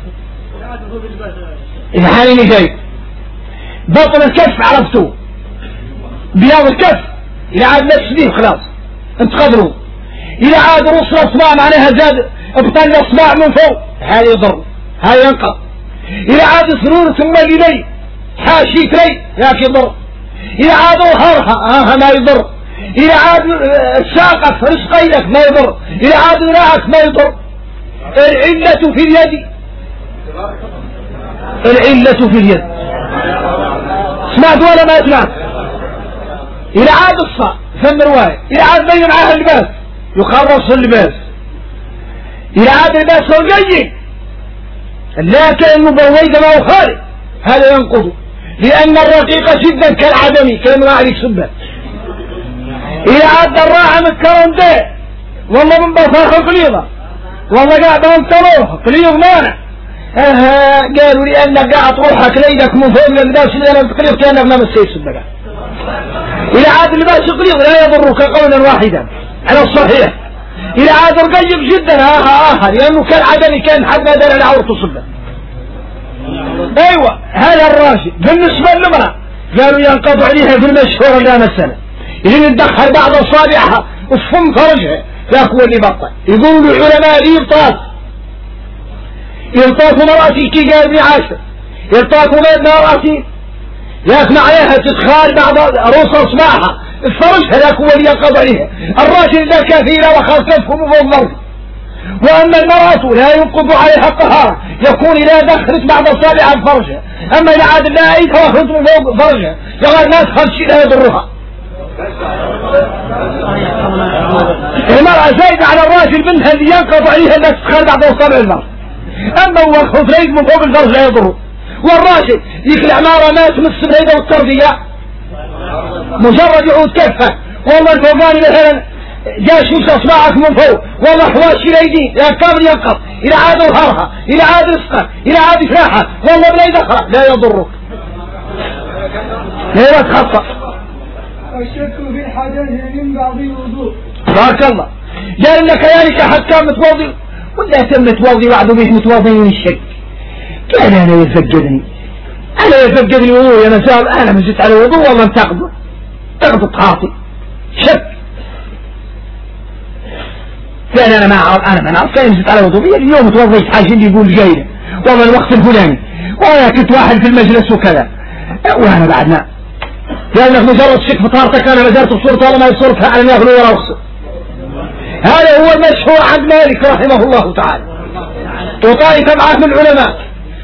إذا حاليني جاي بطن الكف عرفتوه بياض الكف إذا عاد نفس دي خلاص انت قدروا. إذا عاد رؤوس الأصبع معناها زاد ابطن الأصبع من فوق هذا يضر هذا ينقض. إذا عاد سنور ثم إلي حاشيك لي ذاك يضر. إذا عاد ظهرها ما يضر. إذا عاد ساقك رزقيك ما يضر. إذا عاد ذراعك ما يضر. العلة في اليد العلة في اليد. سمعت ولا ما سمعت؟ إلى عاد الصاع فم رواية إلى عاد بين معها اللباس يخرص اللباس إلى عاد اللباس الجيد لا كأنه بويد ما هو خالد هذا ينقض لأن الرقيقة جدا كالعدمي كأنه ما عليك سبة. إلى عاد الراعة متكرم ده والله من بصاخ قليضة والله قاعد انتروه قليض مانع قالوا لي أنك قاعد روحك ليدك من فوق اللباس إذا لم تقليض كأنك ما مسيت سبة. إذا عاد اللباس قليض لا يضرك قولا واحدا على الصحيح. إذا عاد رقيب جدا لأنه كان عدمي كان حد ما دار على عورته صبة. أيوة هذا الراشد. بالنسبة للمرأة قالوا ينقض عليها في المشهور لا مسألة إذا ندخل بعض أصابعها وفم فرجها ذاك هو اللي بطل. يقولوا العلماء يلطاف مرأتي كي قال ابن عاشر يلطاف مرأتي ياك معاها تدخال بعض رؤوس أصبعها الفرج هذاك هو اللي ينقض عليها. الراجل ذا كثيرا وخاص كفهم فوق الأرض. وأما المرأة لا ينقض عليها الطهارة يكون إذا دخلت بعض أصابعها بفرجها. أما إذا عاد لا أيدها وخلت من فوق فرجها يقول ما تخل شيء لا يضرها. المرأة زايدة على الراجل منها اللي ينقض عليها لا تدخل بعض أصابع المرأة. أما هو خلت ريد من فوق الفرج لا يضره. والراجل يخلع عمارة ما تمس بالهيدة والتربية مجرد يعود كفه والله الفوقاني مثلا جاء شوش أصبعك من فوق والله حواشي ليدين لا كامل ينقض. إلى عاد ظهرها إلى عاد رزقها إلى عاد فلاحها والله بلا يدخل لا يضرك لا يتخطأ. الشك في الحدث من بعض الوضوء. بارك الله. قال لك ذلك حد كان متوضي ولا تم متوضي بعضه مش متوضي من الشك. قال أنا يفقدني وهو يا مساء أنا مزيت على الوضوء والله تقضي طهارتي شك. قال أنا ما أعرف كان مزيت على الوضوء اليوم توضيت حاجة اللي يقول جاية والله الوقت الفلاني وأنا كنت واحد في المجلس وكذا وأنا بعدنا قال لك مجرد شك في طهارتك أنا مزرت بصورته والله ما يصورتها على ناخذ ولا أخسر. هذا هو المشهور عند مالك رحمه الله تعالى وطائفة معه من العلماء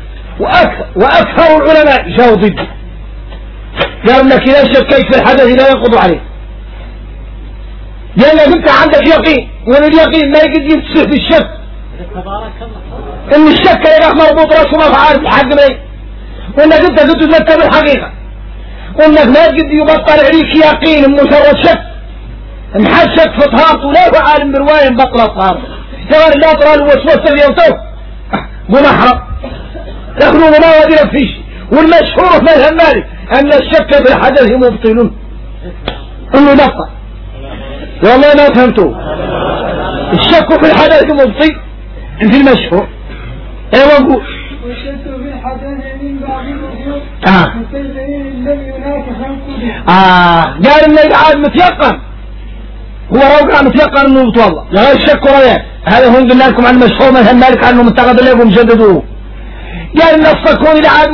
وأكثر العلماء جاءوا ضده. قالوا لك إذا شكيت في الحدث لا ينقض عليه. قال لك أنت عندك يقين واليقين ما يقدر يتصف بالشك إن الشك يبقى مربوط رأسه ما فعال بحق مين وإنك أنت قد تذكر بالحقيقة وإنك ما قد يبطل عليك يقين مجرد شك محل شك في طهارته لا هو عالم برواية بطل طهارته كمان لا ترى الوسوسة اللي يوتوه بمحرم نحن ما ودينا فيش. والمشهور في مذهب مالك أن الشك في الحدث مبطل انه نبطل والله ما فهمتوا. الشك في الحدث مبطل في المشهور ايوه نقول والشك في الحدث من بعض الوضوء لم يناقش قال انه عاد متيقن هو روقع متيقن انه متوضا غير الشك ولا هذا هم قلنا لكم عن المشهور مذهب مالك عنه متقد لكم جددوه. قال ان الصكون الى عاد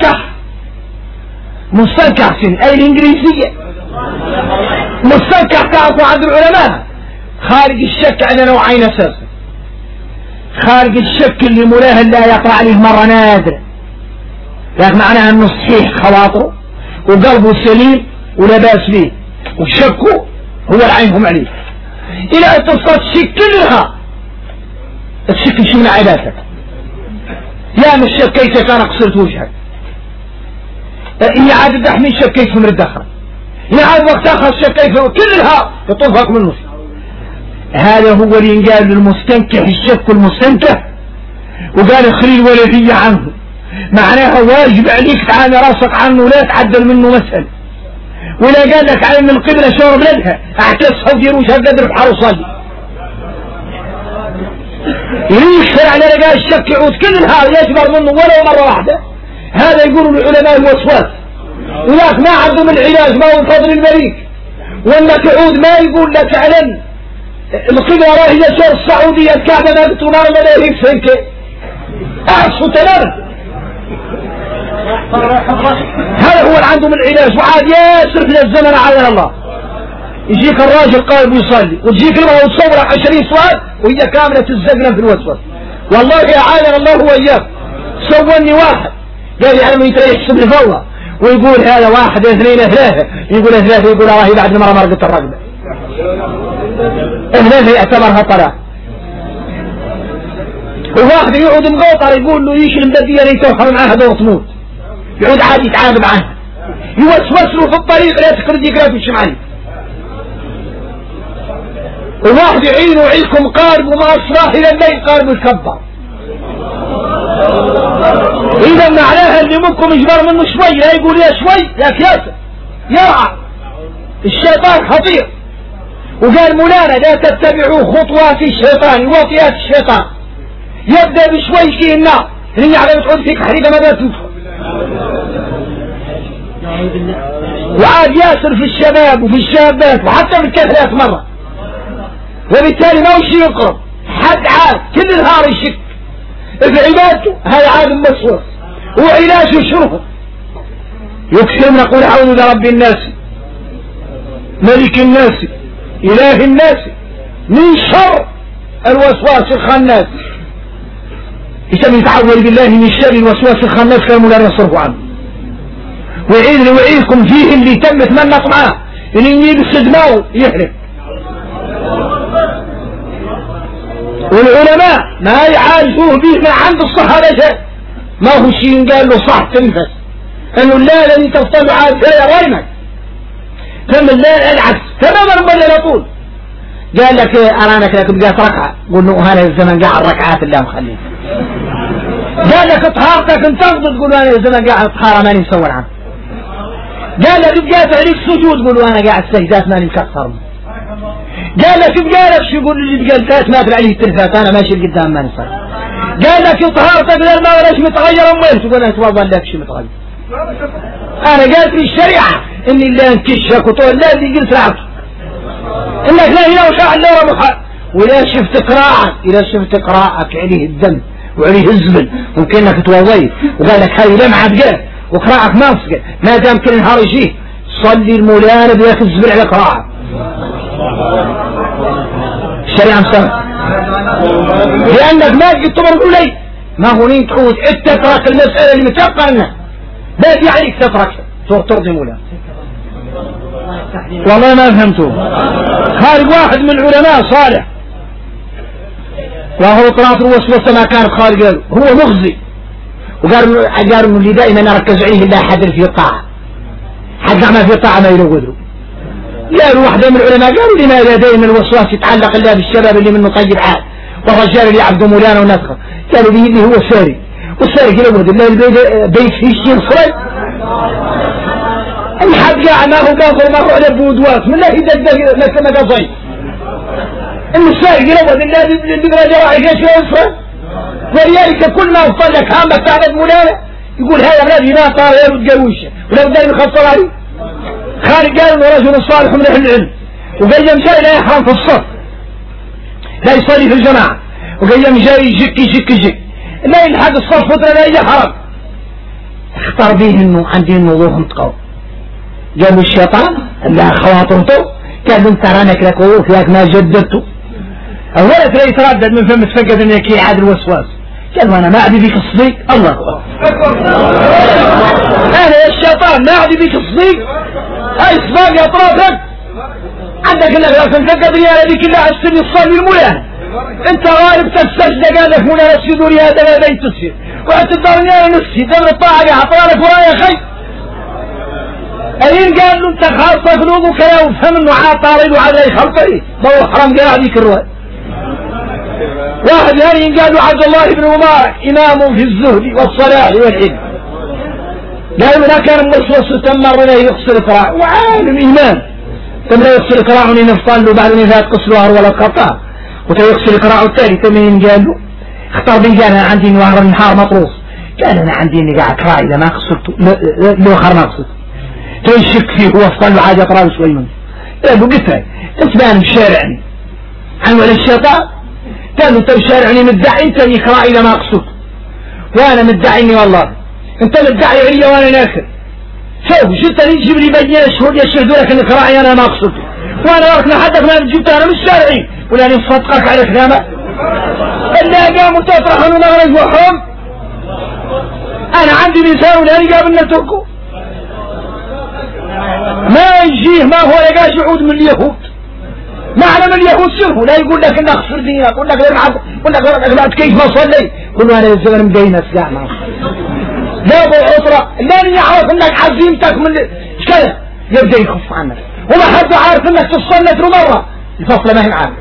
مستنكح سن اي الانجليزية مستنكح تعرفوا عند العلماء خارج الشك عندنا نوعين اساسا. خارج الشك اللي ملاهل لا يقع عليه مرة نادرة لكن معناها انه صحيح خواطره وقلبه سليم ولا باس به وشكه هو العينهم عليه. الى ان تصل الشك كلها الشك شو من عبادتك يا مش شكيتك انا قصرت وجهك هي عاد الدحمين شكيت في مرد اخر هي عاد وقت اخر شكيت كلها يطوفك منه. هذا هو اللي ينقال للمستنكح الشك المستنكح وقال اخري الولدية عنه معناها واجب عليك تعاني راسك عنه لا تعدل منه مسألة. ولا قال لك علم من القبلة شور بلدها اعكسها وديروش هالقدر بحر وصلي يكثر على لقاء الشك يعود كل هذا يجبر منه ولو مرة واحدة. هذا يقولوا العلماء الوسواس ولاك ما عندهم العلاج ما هو فضل المليك وانك تعود ما يقول لك علم القبلة راهي شور السعودية الكعبة ما قلتوا نار ما لا هيك فهمك اعصوا تماما. هذا هو اللي عندهم العلاج وعاد ياسر في الزمن عاذنا الله يجيك الراجل قائم يصلي وتجيك المرأة وتصورك 20 سؤال وهي كاملة الزقنة في الوسوس. والله يا عالم الله وإياك سوّني واحد قال لي أنا يحسب لي فوضى ويقول هذا واحد اثنين ثلاثة يقول ثلاثة يقول راهي بعد المرة مرقت الرقبة ثلاثة يعتبرها طلاق. وواحد يقعد مقوطر يقول له يشل مددية ليتوخر معاها دور تموت يقعد عادي يتعامل معاها يوسوس له في الطريق لا تكرديك لا تمشي معي. وواحد يعين وعيكم قارب وما أصلاح إلى الليل قارب يكبر. إذا معناها اللي منكم يجبر منه شوي لا يقول يا شوي يا كياسة يرعى الشيطان خطير. وقال مولانا لا تتبعوا خطوات الشيطان وطيات الشيطان يبدأ بشوي فيه النار هي على تعود فيك حريقة ماذا تدخل. وعاد ياسر في الشباب وفي الشابات وحتى في الكثرات مرة وبالتالي ما هو شيء يقرب حد عاد كل النهار يشك في عبادته هذا عاد مسوس وعلاجه شرطه يكثر نقول أعوذ برب الناس ملك الناس إله الناس من شر الوسواس الخناس. يسمى يتعوذ بالله من شر الوسواس الخناس كان لا يصرف عنه ويعيدكم فيه اللي تمت منط معاه اللي يجيب دماغه يحرق. والعلماء ما يعالجوه به من عند الصحابة ما هو شيء قال له صح تنفس انه لا لن تفضل عاد فيها وينك ثم لا العكس تماما بل على طول. قال لك ارانك لك بقيت ركعة قل له هذا الزمن قاع الركعات اللي مخليه. قال لك طهارتك انتقض تقول انا الزمن قاع الطهارة ماني مسوي عنها. قال لك بقيت عليك سجود قل انا قاع السجدات ماني مكسر. قال لك بقالك شو يقول اللي بقالتات مات عليه التلفات انا ماشي قدام ما نصلي. قال لك طهارتك للماء ليش متغير امين تقول انا اتوضا لك شو متغير. انا قالت لي الشريعه اني لا انكشك وطول لا اللي قلت لك انك لا اله وشاء الله محال. ولا شفت قراءك اذا شفت قراءك عليه الدم وعليه الزبل ممكن انك توضيت وقال لك هاي لمعه بقى وقراءك ما سقط ما دام كل نهار يجيك صلي المولان بياخذ الزبل على قراءك. الشريعه مسامحه لانك ما قلت تمر لي ما هو نين تعود تترك المساله اللي متيقنه بادي عليك تتركها ترضي مولانا. والله ما فهمته. خارج واحد من العلماء صالح وهو طلعت الوسوسه ما كان خارج هو مغزي وقال انه اللي دائما اركز عليه لا حد في الطاعه حد ما في طاعه ما يلوذ. قالوا واحدة من العلماء قالوا لماذا دائما الوسواس يتعلق الا بالشباب اللي منه طيب حال والرجال اللي يعبدوا مولانا ونسخه. قالوا به اللي هو سارق والسارق يلوذ بيت فيه شيء صغير الحد قاعد ما هو قاصر ما هو على بودوات من لا يدق ما قصي ان السارق يلوذ الا بالرجال راعي ايش يصير. ولذلك كل ما وصل لك هامه تعبد مولانا يقول هذا الذي ما طار يرد قروشه ولو دائما خطر عليه. خارج قال انه رجل صالح من اهل العلم وقال يمشي لا يحرم في الصف لا يصلي في الجماعه وقال يمشي يجك لا يلحق الصف فتره لا يحرم. اختار به انه عندي وضوح متقوى. قالوا الشيطان اللي خواطرته قال انت رانك لك وضوح لك ما جددته اولا تلاقي يتردد من فم تفقد انك يعاد الوسواس. قال وانا ما اعدي بك الصديق الله انا يا الشيطان ما اعدي بك الصديق هاي صفاق اطرافك عندك انك لازم تفقد ريالة بك الله عشتني الصلي المولان انت غالب تستجد قال لك مولانا اسجدوا لي هذا لا بيت تسجد واعتبرني انا نفسي دبر الطاعه اعطانك ورايا خي. الين قال له انت خاصه قلوبك يا وفهم انه عاد طارد وعلى خلطي ضوء حرام قاعد ذيك الروايه. واحد ثاني قال له عبد الله بن مبارك امام في الزهد والصلاح والعلم قال لا كان موسوس تمر له يغسل كراع وعالم ايمان تم لا يغسل كراع ونفطن له بعد نفات قسله ولا قطع وتيغسل كراع الثاني تمين قال له اختار بي قال انا عندي نهار النهار مطروس قال انا عندي اني قاعد كراع اذا ما غسلته لو خر ما غسلته تيشك فيه هو افطن له حاجه طراوي شوي منه. قال له قلت له انت بان بشارعني عن ولا الشيطان قال له انت بشارعني مدعي انت اني كراع اذا ما غسلته وانا مدعي اني والله انت مدعي علي وانا ناكل. شوف شفت اللي يجيب لي بينه شهود يشهدوا لك انك راعي انا ما قصدته وانا اركنا حدك ما جبت انا مش شارعي ولا نصدقك على كلامك الا قاموا تطرحون ونغرج وحرم. انا عندي لسان ولا قابل نتركه ما يجيه ما هو لقى شعود من اليهود ما علم اليهود سره لا يقول لك انك خسر دينك يقول لك يقول لك كيف ما صلي قل له انا الزمن مدينه ساعه لا بالعطرة لا يعرف انك عزيمتك من كذا يبدأ يخف عنك وما حد عارف انك تصنت مرة الفصل ما هي عارف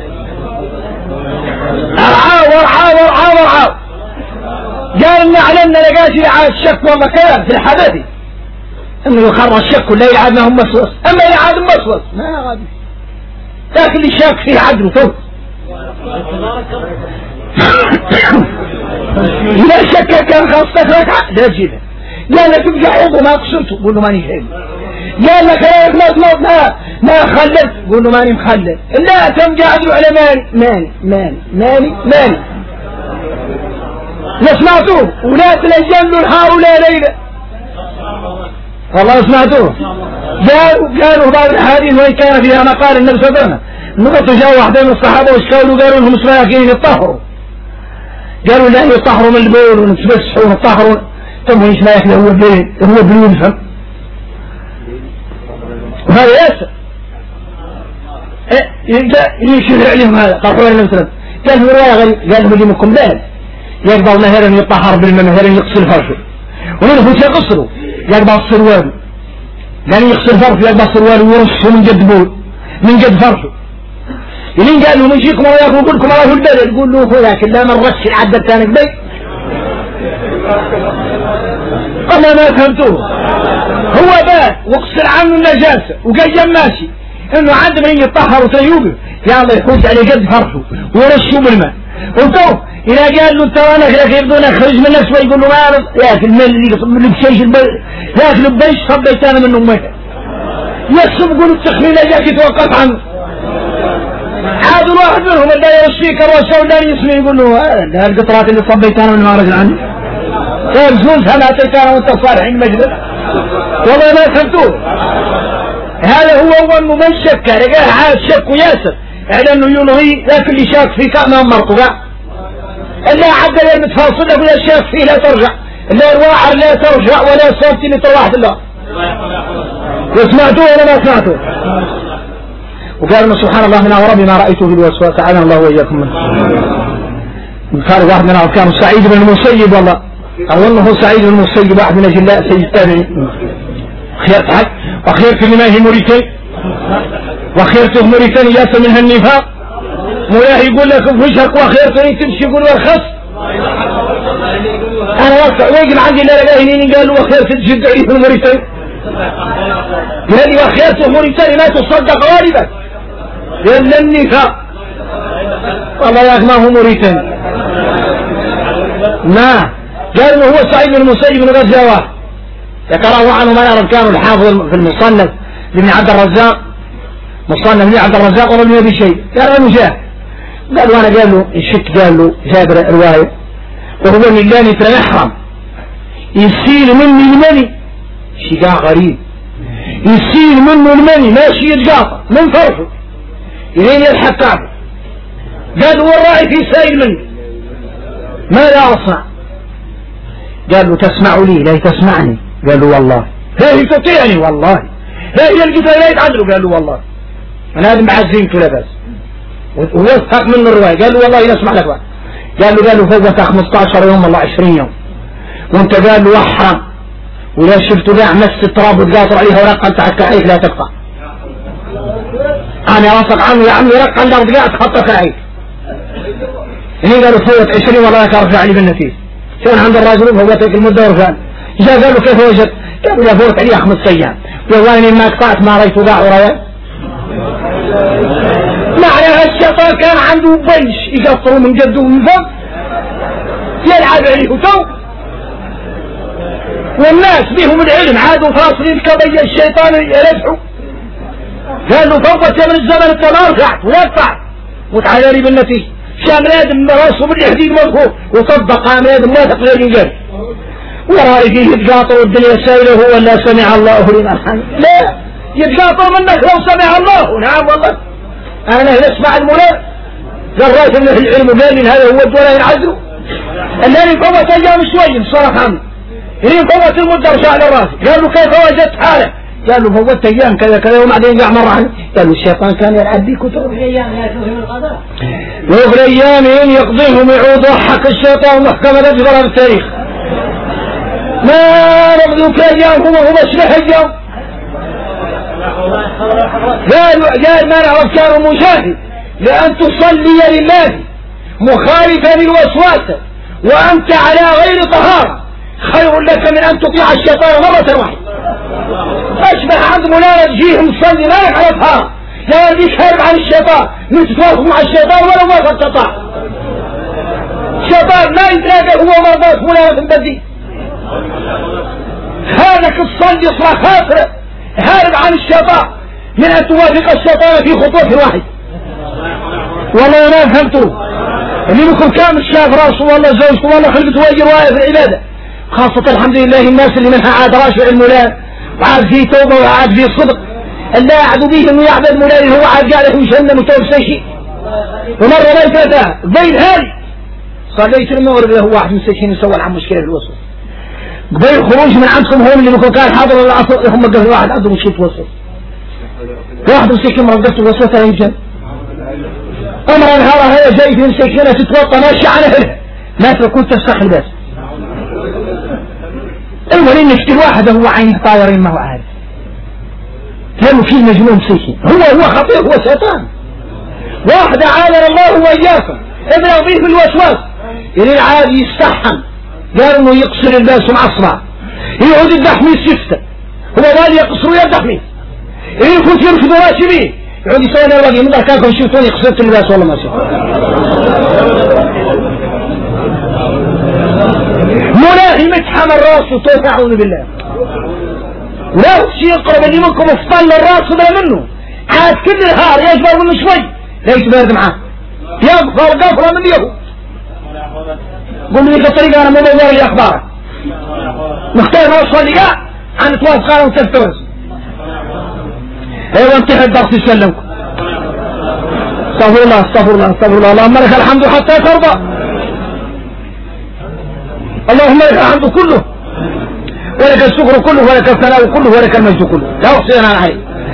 ارعاه قال ان اعلمنا لقاسي عاد الشك ومكان في الحدث انه يخرج الشك ولا يلعب ما هم مسوس اما يلعب مسوس ما غادي لكن اللي شاك فيه عدل فوق لا شك كان خاصتك ركعة لا جيلة قال لك ابقى عوضه ما قصرته قول له ماني شايف قال لك ما خلت قول له ماني مخلت لا تبقى عدل على ماني لا سمعتوه ولا تلجم له نهار ولا ليلة والله سمعتوه قالوا بعض الحديث وإن كان فيها مقال النبي صلى الله عليه وسلم نقطة جاء واحدة من الصحابة واشكالوا قالوا انهم مسماكين يطهروا قالوا لا يطهروا من البول ونتبسحوا ونطهروا تم ايش ما ياكله هو بليل هو بلول فهم وهذا ياسر يشير عليهم هذا قالوا لنا مثلا قال هو رواية غريب قال اللي منكم بال يقبل نهرا يطهر بالماء نهرا يغسل فرشه ونحن يقصروا يقبل السروال يعني يغسل فرشه يقبل السروال ويرشه من قد بول من قد فرشه يلين قال لهم يجيكم الله يقول لكم الله في البلد يقول له هو لكن لا من رش العدة الثاني بي أنا ما فهمتوه هو بات واغسل عنه النجاسة وقال ماشي انه عند من يطهر وتيوبه يلا يحوش عليه قد فرشه ورشه بالماء وتو إذا قال له ترى نخلك يبدون اخرج من نفسه ويقول له ما أعرف ياكل من بشيش ياكل بيش صبيت أنا منه ميت يكسب يقول التخمين جاك يتوقف عنه عاد الواحد منهم اللي يرشيك الرشا ولا يسمي يقول له هذه القطرات اللي صبيت أنا من ما رجل عنه طيب زوز هل أتيت أنا وانت صالحين مجلس والله ما فهمتوه هذا هو أول من شك رجال عاد شك وياسر على أنه يلغي لكن اللي شاك فيك أمام مرقبة إلا عبد الله المتفاصل له ولا شاك فيه لا ترجع إلا الواعر لا ترجع ولا صوتي لتروح الله وسمعتوه ولا ما سمعتوه وقال سبحان الله من وربي ما رأيته في الوسواس تعالى الله وإياكم منه قال واحد من كان سعيد بن المسيب والله أظن هو سعيد بن المسيب واحد من أجلاء سيد التابعين خيرت حق وخيرت لما هي مريتين وخيرته مريتين ياسر منها النفاق مولاه يقول لك وجهك وخيرته تمشي يقول ورخص أنا وقع ويقل عندي لا لاهنين قال له وخيرته تجد عليه في المريتين قال لي وخيرته مريتين لا تصدق غالبا قال النفاق والله ياك ما هو مريتين ما قال له هو سعيد بن المسيب بن غزاوة ذكره عنه ما يعرف كانوا الحافظ في المصنف لابن عبد الرزاق مصنف ابن عبد الرزاق ولا ابن ابي شيء قال له جاء قال وانا قال له الشك قال له جابر روايه وهو من اللي يتنحرم يسيل مني المني شقاء غريب يسيل منه المني ماشي يتقاطع من فرحه الين يلحق كعبه قال هو الراعي في سائل مني ماذا اصنع؟ قال له تسمع لي لا تسمعني قال له والله هي تطيعني والله هي القتال لا يتعدلوا قال له والله انا هذا معزينك لا بس ووثق من الرواية قال له والله نسمع لك بقى قال له فوتك 15 يوم والله 20 يوم وانت قال له احرم ولا شفت قاع مس التراب وتقاطر عليها ورقة تحت كعيك لا تقطع انا رافق عنه يا عمي رقة الارض قاع تحط كعيك هني قالوا فوت 20 والله ترجع لي بالنتيجة شلون عند الراجل فوتك المدة ورفان جاء قال له كيف وجد قال له فوت عليه 5 ايام والله ما قطعت ما رأيت قاع ورايا معنى الشيطان كان عنده بيش يقطروا من جده ومن فوق يلعب عليه وتو والناس بهم العلم عادوا فاصلين كبي الشيطان يلفحوا قال له فوقت من الزمن التمام رجعت ورفعت وتعالى لي بالنتيجة شام لازم راسه بالحديد مرفوع وطبق قام لازم ما تقدر ينقل ورأي فيه يتقاطر والدنيا سائله هو لا سمع الله لمن حمده لا يتقاطر منك لو سمع الله نعم والله أنا نسمع المولى ذرات من العلم قال هذا هو ولا ينعزل الذي فوت أيام شوي صرف عنه إذن فوت المدة رجع للراس قال له كيف وجدت حاله قال له فوت أيام كذا كذا وبعدين قاع مرة عنه قال له الشيطان كان يلعب بيك وفي أيام يقضيهم يعود ضحك الشيطان محكمة تجبر بالتاريخ ما نبذوك أيام هو اشبه أيام قال ما نعرف كانوا مجاهد لأن تصلي لله مخالفا للوسواس وأنت على غير طهارة خير لك من أن تطيع الشيطان مرة واحدة أشبه عند مولانا تجيه مصلي ما لك على طهارة لا يجيك هارب عن الشيطان من تتوافق مع الشيطان ولا ما تستطاع الشيطان ما يتلاقى هو مرضات مولانا تنبدي هذا الصلي يصرخ خاسرة هارب عن الشيطان من أن توافق الشيطان في خطوة واحدة والله ما فهمته اللي بكم كامل شاف راسه والله زوجته والله خلقت واجر واقف في العبادة خاصة الحمد لله الناس اللي منها عاد راشع المولان وعاد فيه توبة وعاد فيه صدق اللي أعدوا به انه يعبد مولاني هو عاد قاعد في جهنم وتوب شيء ومرة بيتها بين هالي صليت المغرب له واحد من سيشين يسوى العم مشكلة في الوسط قبل خروج من عندكم هم اللي بكم كان حاضر العصر هم قبل واحد عنده مشكلة في الوسط واحد مسكين مرقبته الوسوسة يمكن امرا هذا جاي في مسكينة تتوطى ماشي على هله ما تكون تستخل بس المهم نشتري واحد هو عينه طايرين ما هو عارف لانه في مجنون مسكين هو خطير هو شيطان واحد عالم الله واياكم ابن اضيف الوسواس يريد عادي يستحم قال انه يقصر الباس مع اصبع يهود الدحميس يفتح هو مال يقصر ويا الدحميس يفوت يرفض راشبين يعود يسوي لنا الوقت من ذاك شفتوني خسرت اللباس والله ما شاء مناهي متحمل الراس وطوف أعوذ بالله لا شيء يقرب اللي منكم افطل الراس ولا منه عاد كل نهار يجبر منه شوي ليش بارد معاه يغفر قفرة من اليهود قل لي الطريقة أنا مو بغير لي أخبارك مختار ما أصلي عن توافقان وتفتوز ايوه انتهى الدرس يسلمكم استغفر الله استغفر الله استغفر الله اللهم لك الحمد حتى ترضى اللهم لك الحمد كله ولك الشكر كله ولك الثناء كله ولك المجد كله لا أحصي أنا عليه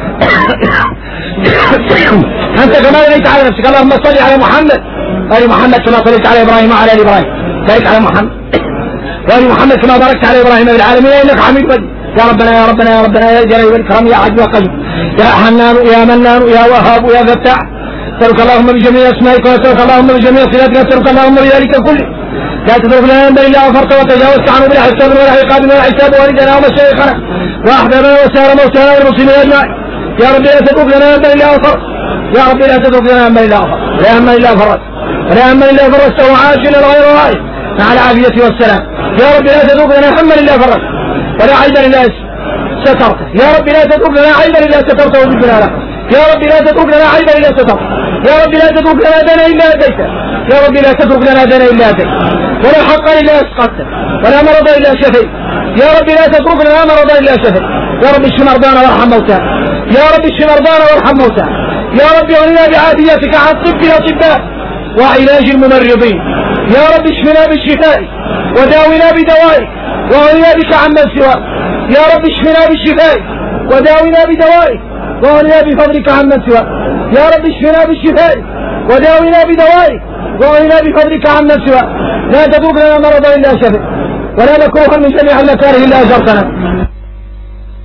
أنت كما بنيت على نفسك اللهم صل على محمد وآل محمد كما صليت على إبراهيم وعلى آل إبراهيم بارك على محمد وآل محمد كما باركت على إبراهيم في العالمين إنك حميد مجيد يا ربنا يا ربنا يا ربنا يا جليل والإكرام يا عز وقدير يا حنان يا منان يا وهاب يا فتاح نسألك اللهم بجميع أسمائك ونسألك اللهم بجميع صفاتك نسألك اللهم بذلك كله لا تترك لنا ذنبا إلا غفرت وتجاوزت عنه بلا حساب ولا عقاب ولا حساب والدنا ومشايخنا وأحبابنا وسائر موتانا والمسلمين أجمعين يا رب لا تترك لنا ذنبا إلا غفرت يا رب لا تترك لنا ذنبا إلا غفرت ولا هما إلا فرجت ولا هما إلا فرجته وعاجلا غير رائع مع العافية والسلام يا رب لا تترك لنا هما إلا فرجت ولا عيبا إلا سترته يا رب لا تترك لنا عيبا إلا سترته بالجلالة يا رب لا تترك لنا عيبا إلا سترته يا رب لا تترك لنا دنا إلا أتيته يا رب لا تترك لنا دنا إلا أتيته ولا حقا إلا أسقطته ولا مرضا إلا شفيت يا رب لا تترك لنا مرضا إلا شفيت يا رب اشف مرضانا وارحم موتانا يا رب اشف مرضانا وارحم موتانا يا رب اغننا بعافيتك عن طب الأطباء وعلاج الممرضين يا رب اشفنا بالشفاء وداونا بدوائك واغننا بك عمن سواك يا رب اشفنا بالشفاء وداونا بدوائك واغننا بفضلك عمن سواك يا رب اشفنا بالشفاء وداونا بدوائك واغننا بفضلك عمن سواك لا تترك لنا مرضا إلا شفيت ولا مكروها من جميع المكاره إلا أجرتنا